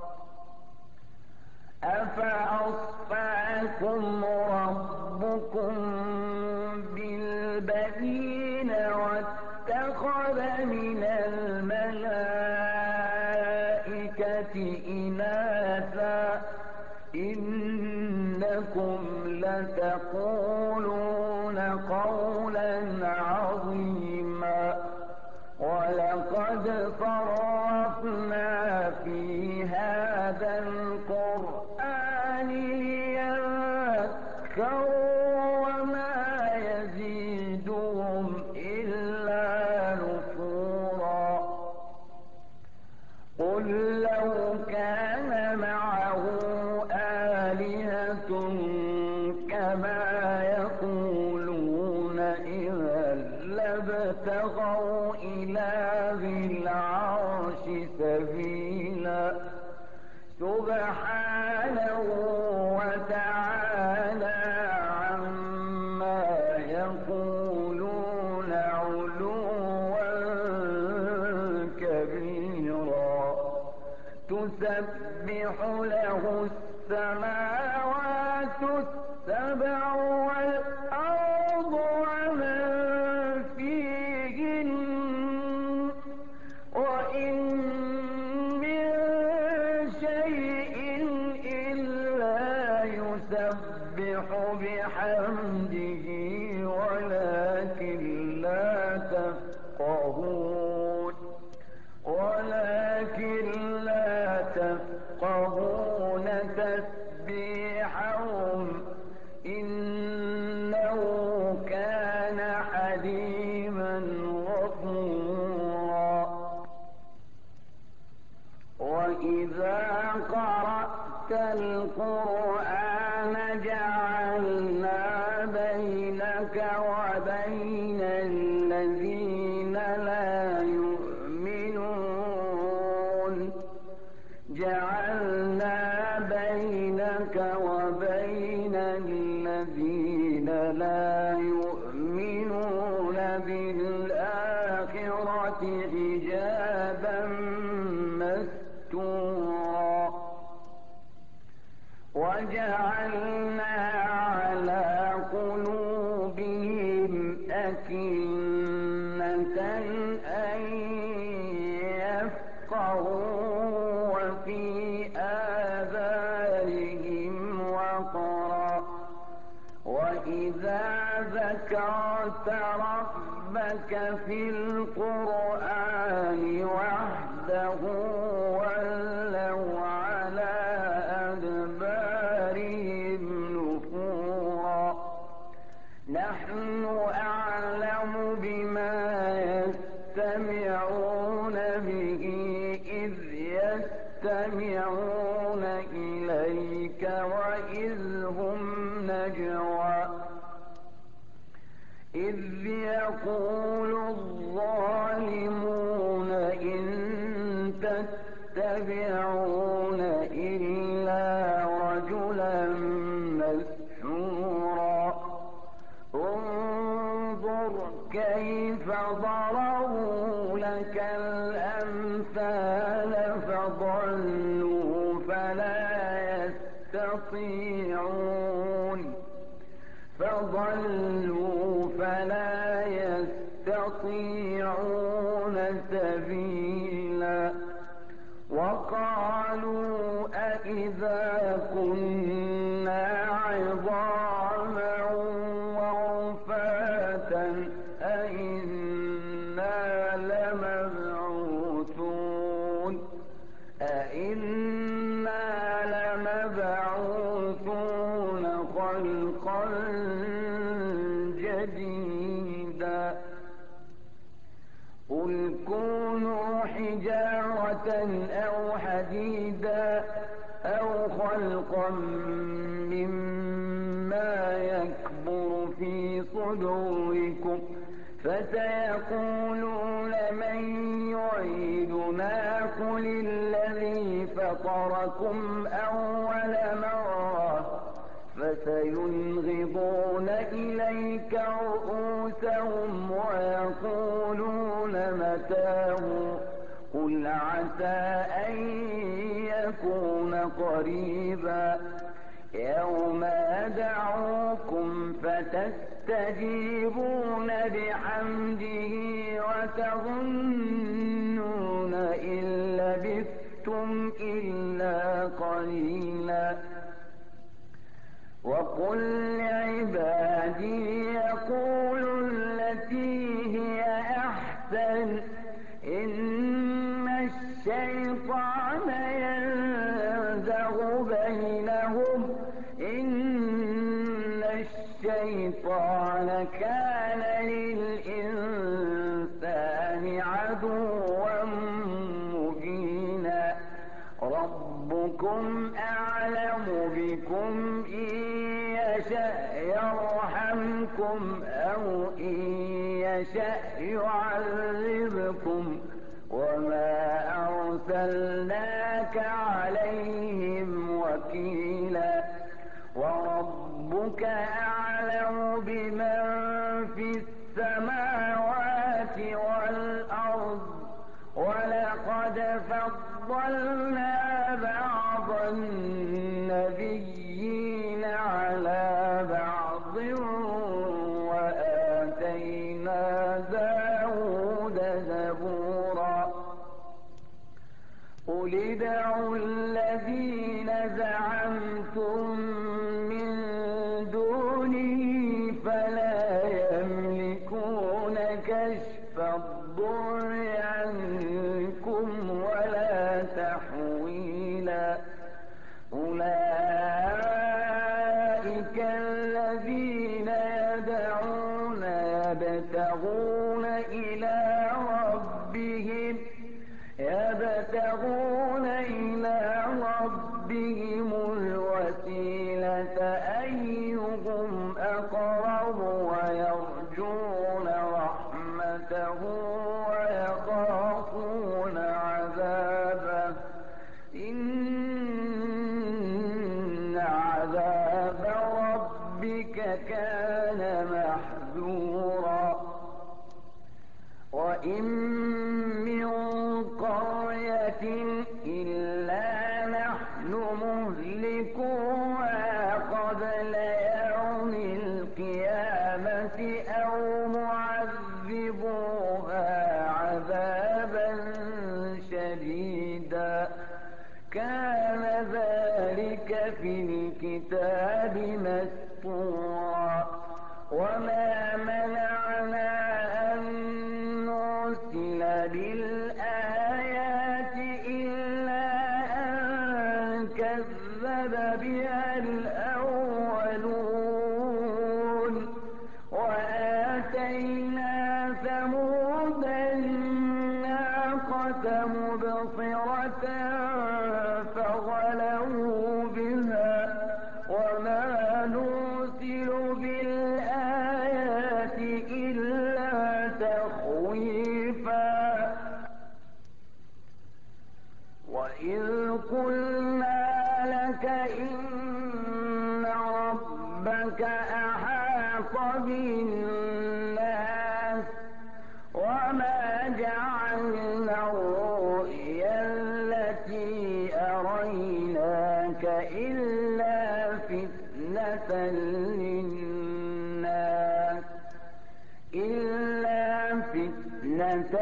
أفأصفاكم ربكم بالبنين واتخذ من الملائكة إناثا إنكم لتقولون قولا عظيما ولقد صرفنا في هذا القرآن ليذكروا وما يزيدهم إلا نفورا قل لو كان معه آلهة كما يقولون إذا لابتغوا إلى ذي العرش سبيلا سبحانه وتعالى عما يقولون علوا كبيرا تسبح له السماوات السبع والأرض ومن فيهن وإن من شيء إلا يسبح بحمده ولكن لا تفقهون ولكن لا تفقهون تسبيحهم إنه كان حليما غفورا وإذا قرأت القرآن جعلنا بينك وبين الذين لا يؤمنون جعلنا بينك وبين الذين لا يؤمنون بالآخرة حجابا مستورا وجعلنا على قلوبهم أكنة أن يفقهوا وفي آذانهم وقرا وإذا ذكرت ربك في القرآن وحده يستمعون به إذ يستمعون إليك وإذ هم نجوى إذ يقول الظالمون إن تتبعون إلا رجلا مسحورا انظر كيف ضربوا لك الأمثال فضلوا فلا يستطيعون فضلوا فلا يستطيعون سبيلا وقالوا أإذا كنا عظاما ورفاتا أإنا لمبعوثون أإنا لمبعوثون خلقا جديدا قل كونوا حجارة أو حديدا أو خلقا مما يكبر في صدوركم فسيقولون من يعيدنا قل الذي فطركم أول مرة فسينغضون إليك رؤوسهم ويقولون متاه قل عسى أن يكون قريبا يوم يدعوكم فتستجيبون بحمده وتظنون إن لبثتم إلا قليلا وقل لعبادي يقولوا التي هي أحسن إن الشيطان ينزغ بينهم إن الشيطان كان للإنسان عدوا مبينا ربكم أعلم بكم إن يشأ يرحمكم أو إن يشأ يعذبكم وما أرسلناك عليهم وكيلا وربك أعلم بمن في السماوات والأرض ولقد فضلنا بعض النبيين على بعض وآتينا داود زبورا قل ادعوا الذين زعمتم من دونه فلا يملكون كشف الضر عنكم ولا تحويلا أولئك الذين يدعون يبتغون إلى ربهم يبتغون إلى ربهم الوسيلة أيهم أقرب ويرجون رحمته ويخافون عذابه إن عذاب ربك كان محذورا وإن من قرية إلا نحن مهلكوها قبل يوم القيامة أو معذبوها عذابا شديدا كان ذلك في الكتاب مسطورا وما منعنا أن نرسل بالآيات إلا أن كذب بها الأولون وآتينا ثمود مبصرة فظلموا بها وما نرسل بالآيات إلا تخويفا وإذ قلنا لك إن ربك أحاط بالناس وما جعلنا الرؤيا التي أريناك إلا فتنة للناس إلا فتنة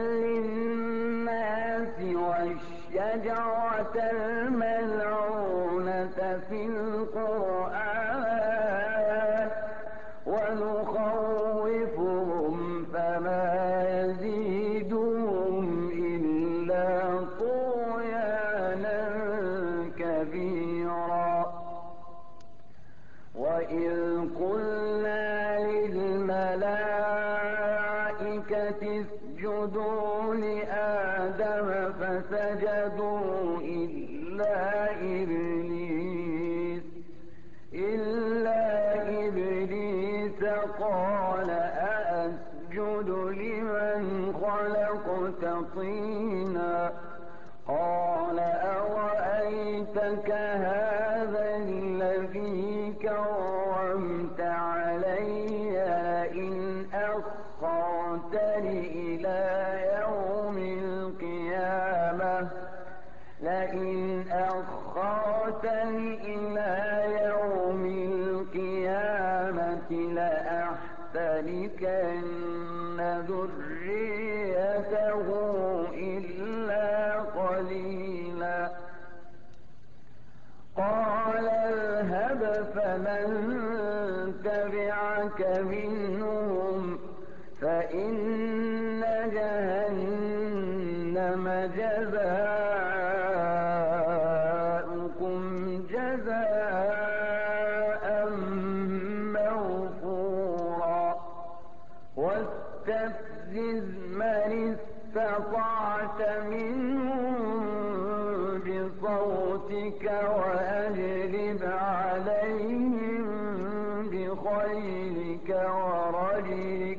للناس والشجرة الملعونة في القرآن ونخوفهم فما يزيدهم إلا طغيانا كبيرا وإذ قلنا للملائكة اسجدوا لآدم فسجدوا إلا إبليس إلا إبليس قال أأسجد لمن خلقت طينا قال أرأيتك هذا الذي كرمت علي لئن أخرتني إلى يوم القيامة لئن أخرتني إلى يوم القيامة لأحتركن ذريته إلا قليلا قال اذهب فمن تبعك منهم فإن جهنم جزاؤكم جزاء موفورا واستفزز من استطعت منهم بصوتك وأجلب عليهم بخيلك ورجلك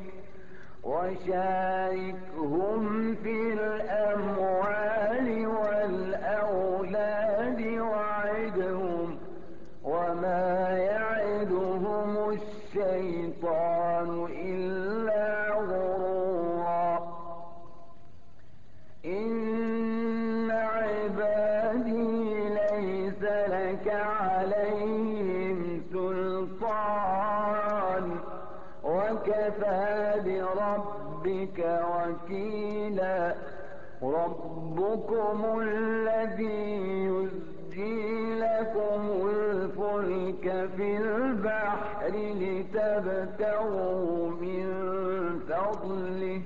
وشاركهم في الأموال والأولاد وعدهم وما يعدهم الشيطان إلا غرورا إن عبادي ليس لك عليهم سلطان وكفى بربك وكيلا ربكم الذي يزجي لكم الفلك في البحر لتبتغوا من فضله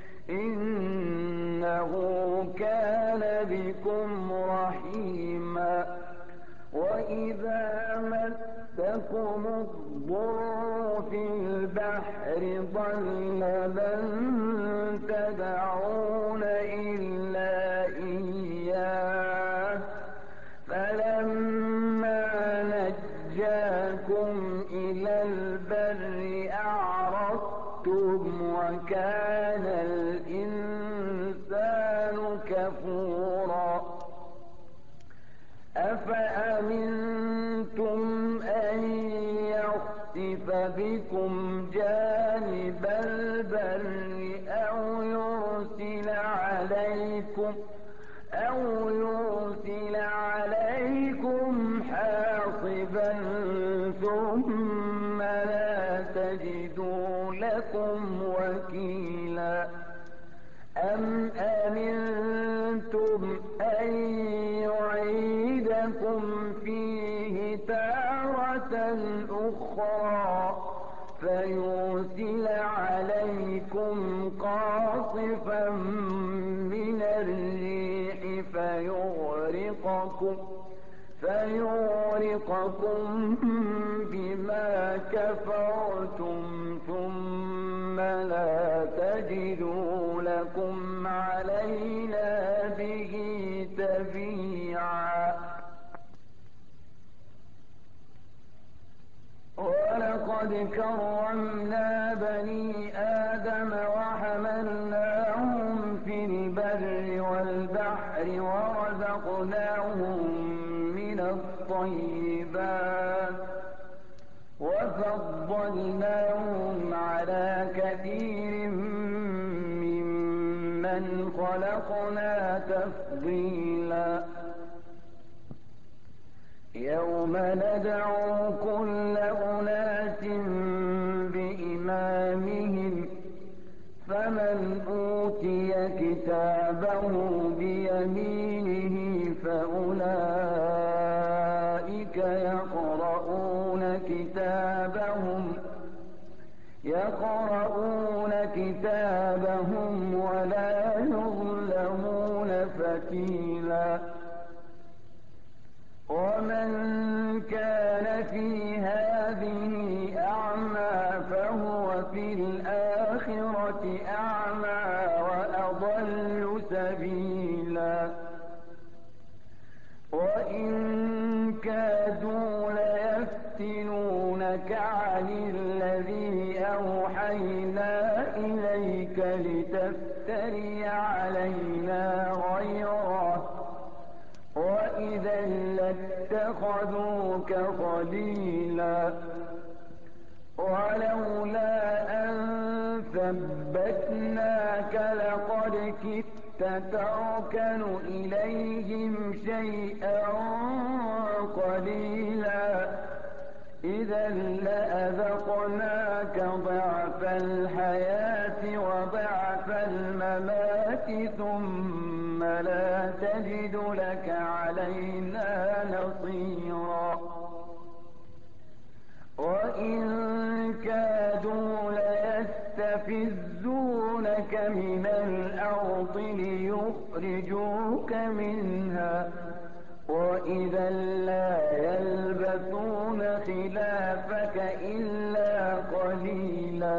إنه كان بكم رحيما وإذا مسكم الضر في البحر ضل من تدعون إلا إياه فلما نجاكم إلى البر أعرضتم وكان الإنسان كفورا أفأمنتم أن يخسف بكم جانب البر أو يرسل عليكم أو يرسل عليكم حاصبا ثم لا تجدوا لكم وكيلا أم أمنتم أن يعيدكم فيه تارة أخرى فيرسل عليكم قاصفا من الريح فيغرقكم فيغرقكم بما كفرتم ثم لا تجدوا لكم علينا كرمنا بني آدم وحملناهم في البر والبحر ورزقناهم من الطيبات وفضلناهم على كثير ممن خلقنا تفضيلا يوم ندعو كل أناس بإمامهم فمن أوتي كتابه بيمينه فأولئك يقرؤون كتابهم يقرؤون كتابهم ولا يظلمون فتيلا ومن كان في هذه أعمى فهو في الآخرة أعمى وأضل سبيلا وإن كادوا ليفتنونك عن الذي أوحينا إليك لتفتري علينا غيره وإذا لاتخذوك خليلا ولولا أن ثبتناك لقد كدت تركن إليهم شيئا قليلا إذا لأذقناك ضعف الحياة وضعف الممات ثم لا تجد لك علينا نصيرا وإن كادوا ليستفزونك من الأرض ليخرجوك منها وإذا لا يلبثون خلافك إلا قليلا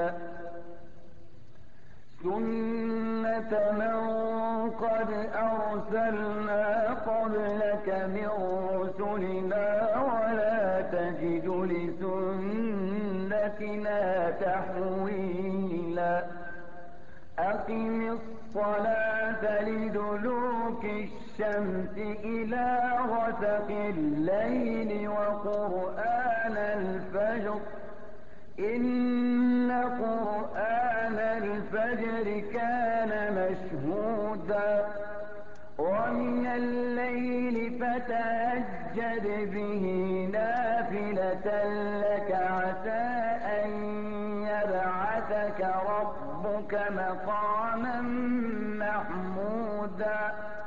سنة من قد أرسلنا قبلك من رسلنا ولا تجد لسنتنا تحويلا أقم الصلاة لدلوك الشمس إلى غسق الليل وقرآن الفجر إن قرآن الفجر كان مشهودا ومن الليل فتهجد به نافلة لك عسى أن يبعثك ربك مقاما محمودا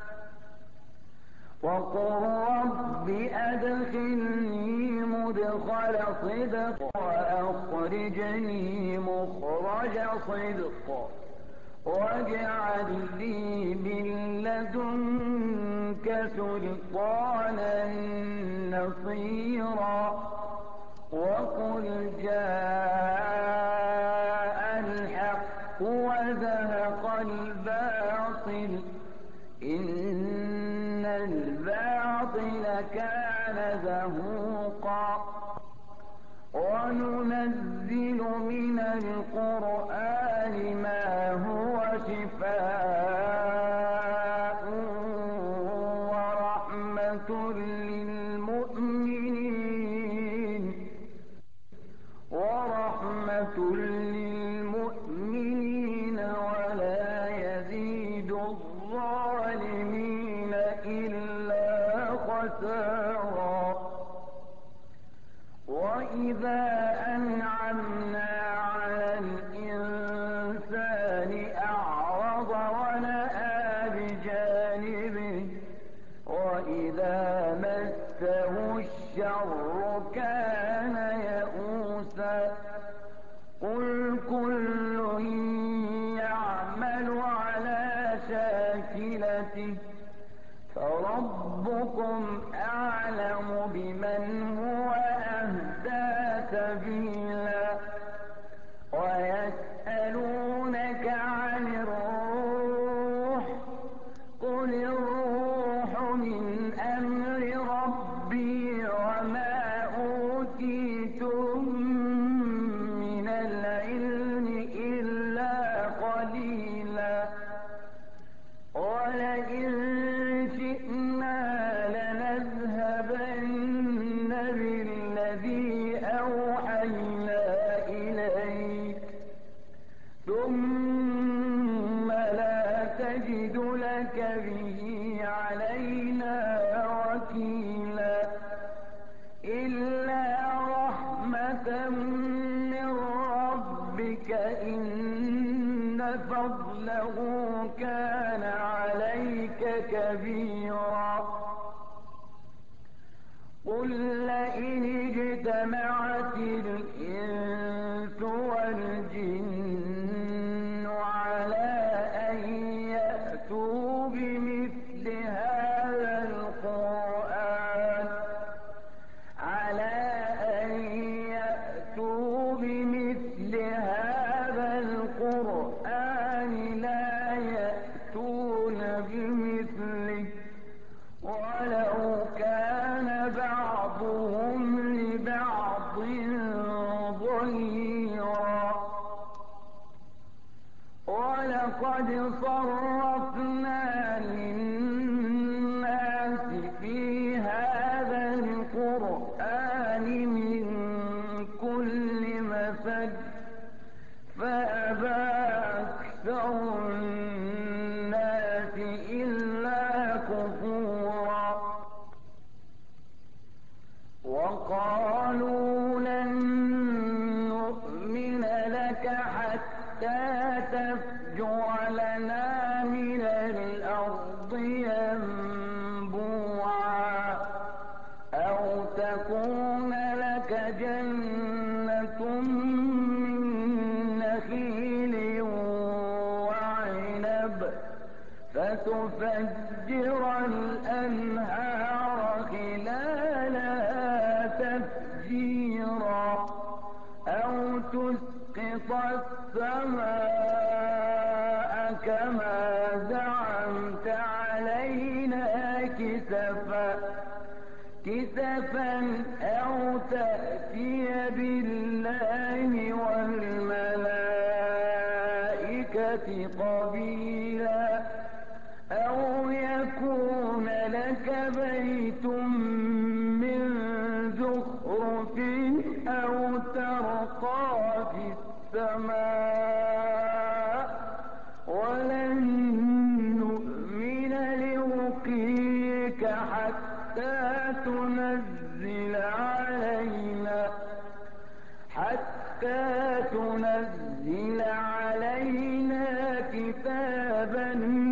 وقل رب أدخلني مدخل صدق وأخرجني مخرج صدق واجعل لي من لدنك سلطانا نصيرا وقل جاء الحق وزهق الباطل إن الباطل كان زهوقا وننزل من القرآن ما هو شفاء ورحمة للمؤمنين ورحمة للمؤمنين ولا يزيد الظالمين إلا خسارا وإذا أنعمنا على الإنسان أعرض ونأى بجانبه وإذا مسه الشر كان يئوسا قل كل يعمل على شاكلته فربكم أعلم بمن هو أهدى سبيلا ويسألونك عن الروح قل الروح من أمر ربي وما أوتيتم ولئن شئنا لنذهبن بالذي أوحينا إليك ثم لا تجد لك به علينا وكيلا إلا رحمة من ربك إن فضله كان عليك كبيرا قل لئن اجتمعت الإنس والجن على أن يأتوا بمثل هذا القرآن على أن يأتوا بمثل هذا القرآن لا يأتون بمثله ولو كان بعضهم لبعض ظهيرا ولقد صرفنا للناس في هذا القرآن من كل مثل فأبى أكثر الناس إلا كفورا وقالوا لن نؤمن لك حتى تفجر لنا من الأرض ينبوعا أو تكون لك جنة من نخيل وعنب فتفجر الأنهار خلالها تفجيرا أو تسقط السماء كما زعمت علينا كسفا كسفا أو تأتي بالله والملائكة قبيلا أو يكون لك بيت من زخرف أو ترقى في السماء ولن نؤمن لرقيك حتى تنزل علينا حتى تنزل علينا كتابا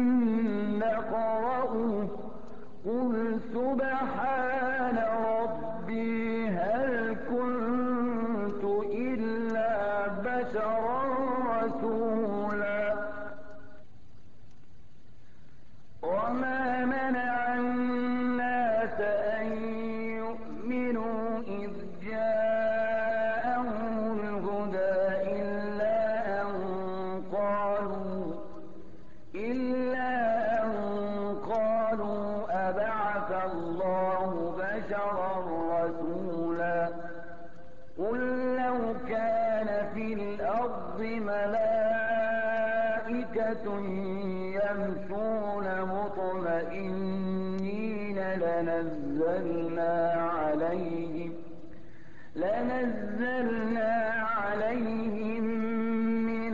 نقرأه قل سبحان ربي هل كنت إلا بشرا رسولا وما منع الناس أن يؤمنوا إذ جاءهم الهدى إلا أن قالوا إلا أن قالوا أبعث الله بشرا رسولا قل لو كان في الأرض ملائكة يمشون مطمئنين لنزلنا عليهم لنزلنا عليهم من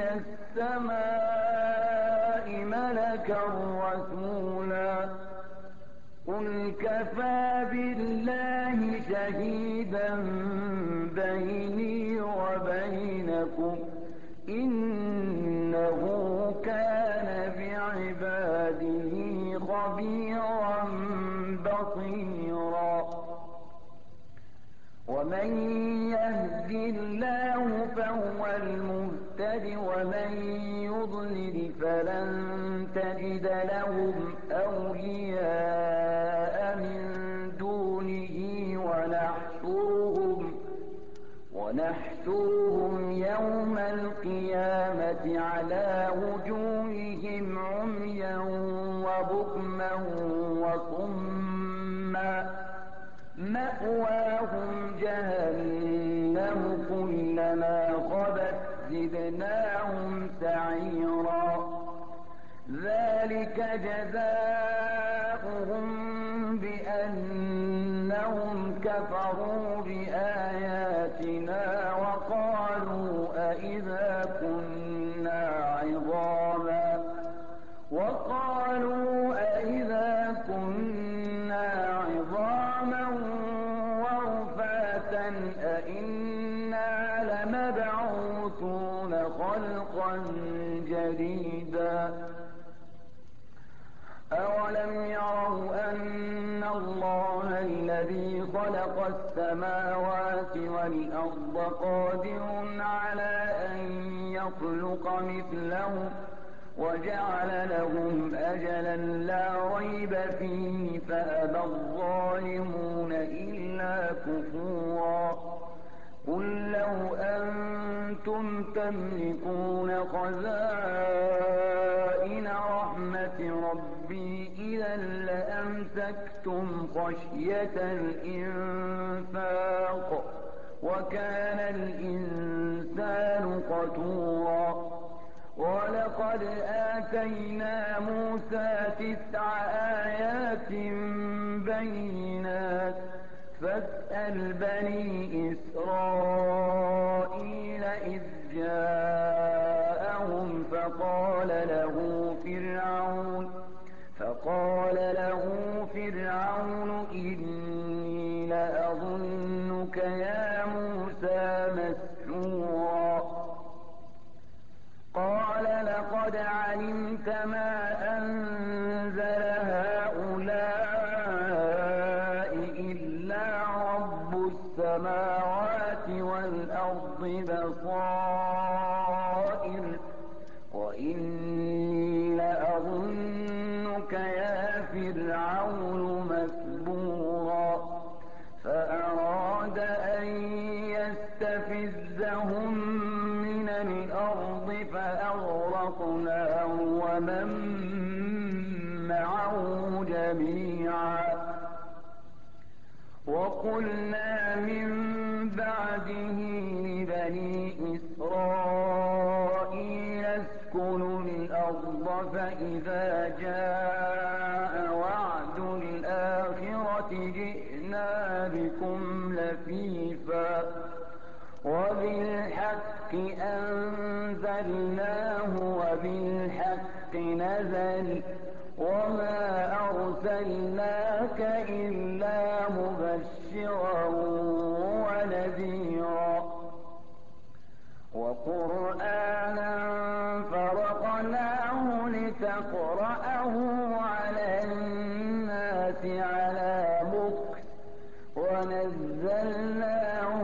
السماء ملكا رسولا قل كفى بالله شهيدا بيني وبينكم إنه كان بعباده خبيرا بصيرا ومن يهد الله فهو المهتد ومن يضلل فلن تجد لهم أولياء من دونه ونحشرهم ونحشرهم يوم القيامة على وجوههم عميا وبكما وصما مأواهم جهنم كلما خبت زدناهم سعيرا ذلك ذلك جزاؤهم بأنهم كفروا بآياتنا وقالوا أئذا كنا عظاما وقالوا أئذا كنا عظاما ورفاتا أئنا لمبعوثون خلقا جديدا أولم يروا أن الله الذي خلق السماوات والأرض قادر على أن يخلق مثلهم وجعل لهم أجلا لا ريب فيه فأبى الظالمون إلا كفورا قل لو أنتم تملكون خزائن رحمة ربي إذا لأمسكتم خشية الإنفاق وكان الإنسان قتورا ولقد آتينا موسى تسع آيات بينات فاسأل بني إسرائيل إذ جاءهم فقال له فرعون فقال له فرعون إني لأظنك يا موسى مسحورا قال لقد علمت ما أنزل هؤلاء إلا رب السماوات والأرض بصائر وإني لأظنك يا فرعون مثبورا فأراد أن يستفزهم من الأرض فأغرقناه ومن معه جميعا وقلنا من بعده لبني إسرائيل اسكنوا الأرض فإذا جاء وعد الآخرة جئنا بكم لفيفا وبالحق أنزلناه وبالحق نزل وما أرسلناك إلا مبشرا ونذيرا وقرآنا فرقناه لتقرأه على الناس على مكث ونزلناه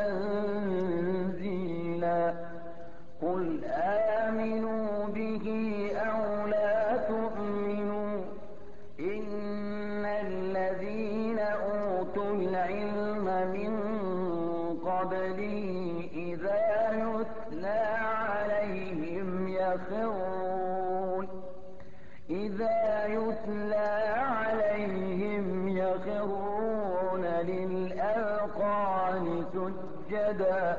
تنزيلا قل آمنوا به أو لا تؤمنوا إن الذين أوتوا العلم من قبله إذا يتلى عليهم يخرون إذا يتلى عليهم يخرون للأذقان سجدا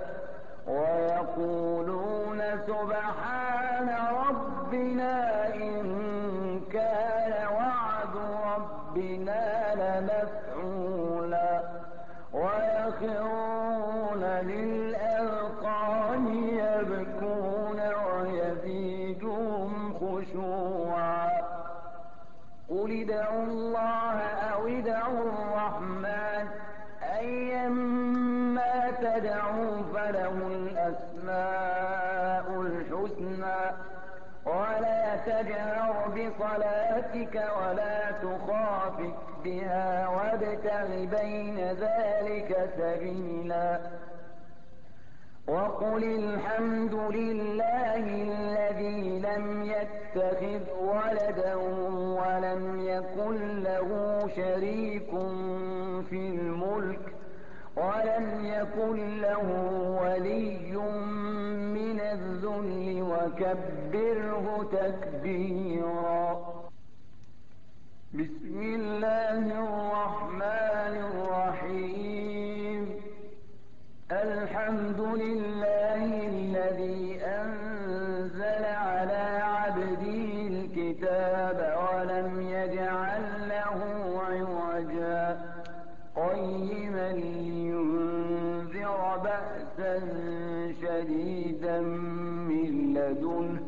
ويقولون سبحان ربنا إن كان وعد ربنا لمفعولا ويخرون للأذقان يبكون ويزيدهم خشوعا قل ادعوا الله أو ادعوا الرحمن أيما تدعوا فله الأسماء الحسنى ولا تجهر بصلاتك ولا تخافت بها وابتغ بين ذلك سبيلا وقل الحمد لله الذي لم يتخذ ولدا ولم يكن له شريك في الملك ولم يكن له ولي من الذل وكبره تكبيرا بسم الله الرحمن الرحيم الحمد لله الذي أنزل على عبده الكتاب يجعل له عوجا قيما لينذر بأسا شديدا من لدنه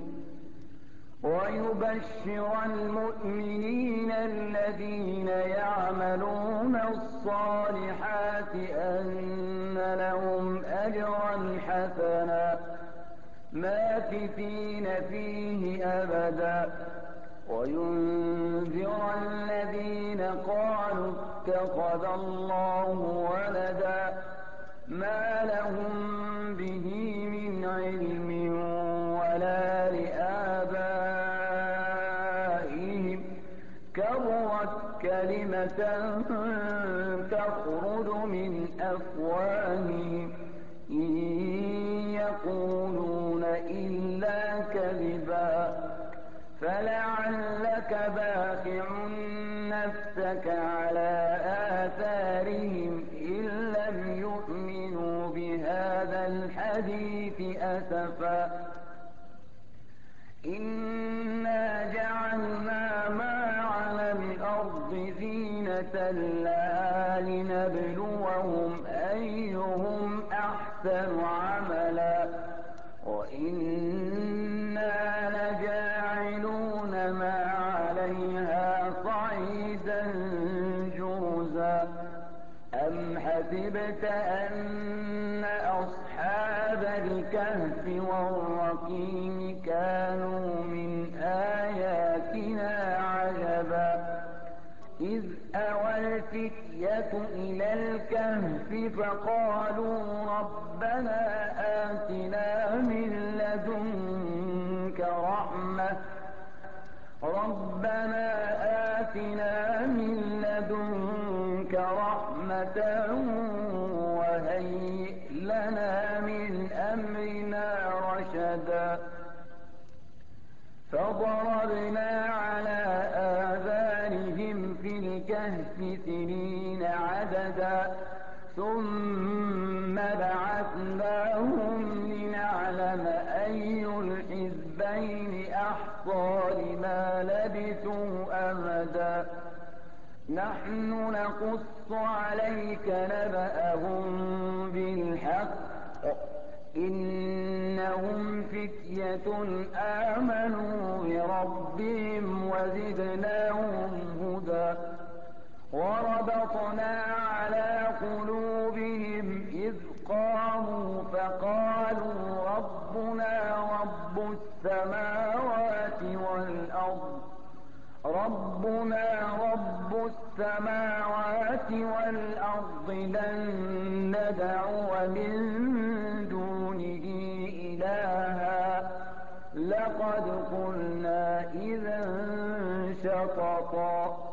ويبشر المؤمنين الذين يعملون الصالحات أن لهم أجرا حسنا ماكثين فيه أبدا وينذر الذين قالوا اتخذ الله ولدا ما لهم به من علم ولا لآبائهم كبرت كلمة تخرج من أفواههم إن يقولون إلا كذبا فلعلك باخع نفسك على آثارهم إن لم يؤمنوا بهذا الحديث أسفا إنا جعلنا ما على الأرض زينة لها لنبلوهم أيهم أحسن عملا وإنا لجاعلون ما عليها صعيدا جرزا أم حسبت أن أصحاب الكهف والرقيم كانوا من آياتنا عجبا إذ أوى الفتية إلى الكهف فقالوا ربنا آتنا من لدنك رحمة ربنا آتنا من لدنك رحمة وهيئ لنا من أمرنا رشدا فضربنا على آذانهم في الكهف سنين عددا ثم بعثناهم لنعلم أي الحزبين أحصى لما لبثوا أمدا نحن نقص عليك نبأهم بالحق إنهم فتية آمنوا بربهم وزدناهم هدى وربطنا على قلوبهم إذ قاموا فقالوا ربنا رب السماوات والأرض ربنا رب السماوات والأرض لن ندعو من دونه إلها لقد قلنا إذا شططا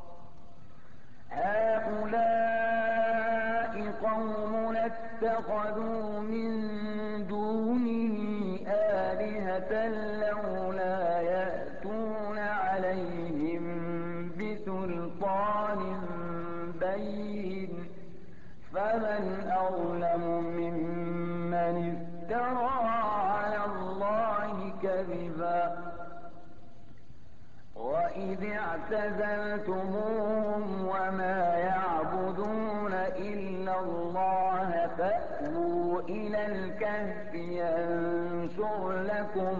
هؤلاء قوم اتخذوا من دونه آلهة لولا يأتون عليهم بسلطان بين فمن أظلم ممن افترى على الله كذبا وإذ اعتزلتموهم وما يعبدون إلا الله فأووا إلى الكهف ينشر لكم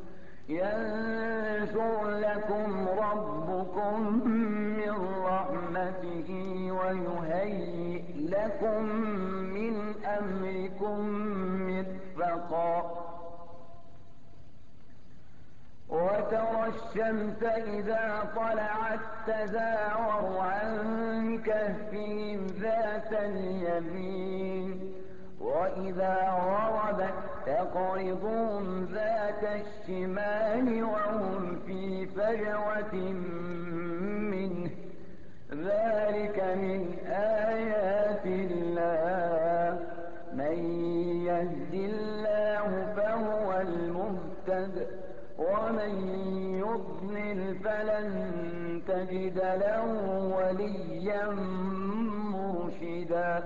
ينشر لكم ربكم من رحمته ويهيئ لكم من أمركم مرفقا وترى الشمس إذا طلعت تزاور عن كهفهم ذات اليمين وإذا غربت تقرضهم ذات الشمال وهم في فجوة منه ذلك من آيات الله من يهد الله فهو المهتد ومن يضلل فلن تجد له وليا مرشدا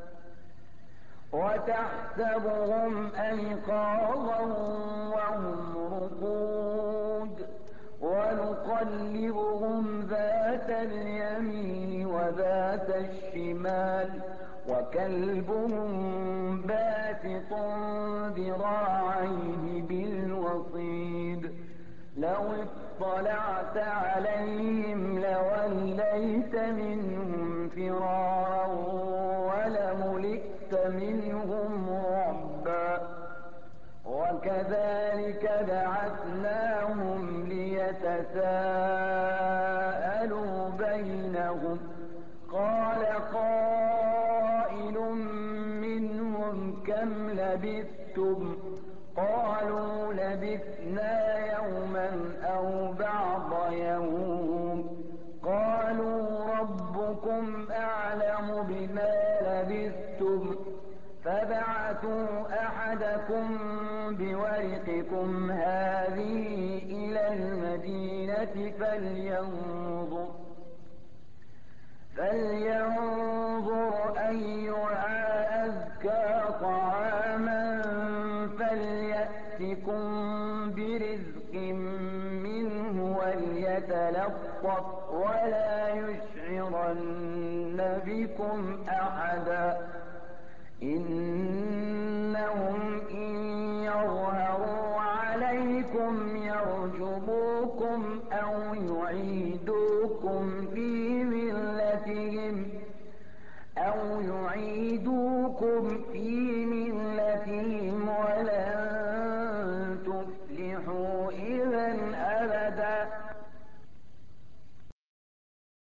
وتحسبهم أيقاظا وهم رقود ونقلبهم ذات وذات اليمين وذات الشمال وكلبهم باسط ذراعيه بالوصيد لو اطلعت عليهم لوليت منهم فرارا ولملئت منهم رعبا وكذلك بعثناهم ليتساءلوا بينهم قال قائل منهم كم لبثتم قالوا لبثنا يوما أو بعض يوم قالوا ربكم أعلم بما لبثتم فبعثوا أحدكم بورقكم هذه إلى المدينة فلينظر فلينظر أيها أزكى طعاما فليأتكم برزق منه وليتلطف ولا يشعرن بكم أحدا إنهم إن يظهروا عليكم يرجموكم أو يعيدوكم في ملتهم أو يعيدوكم في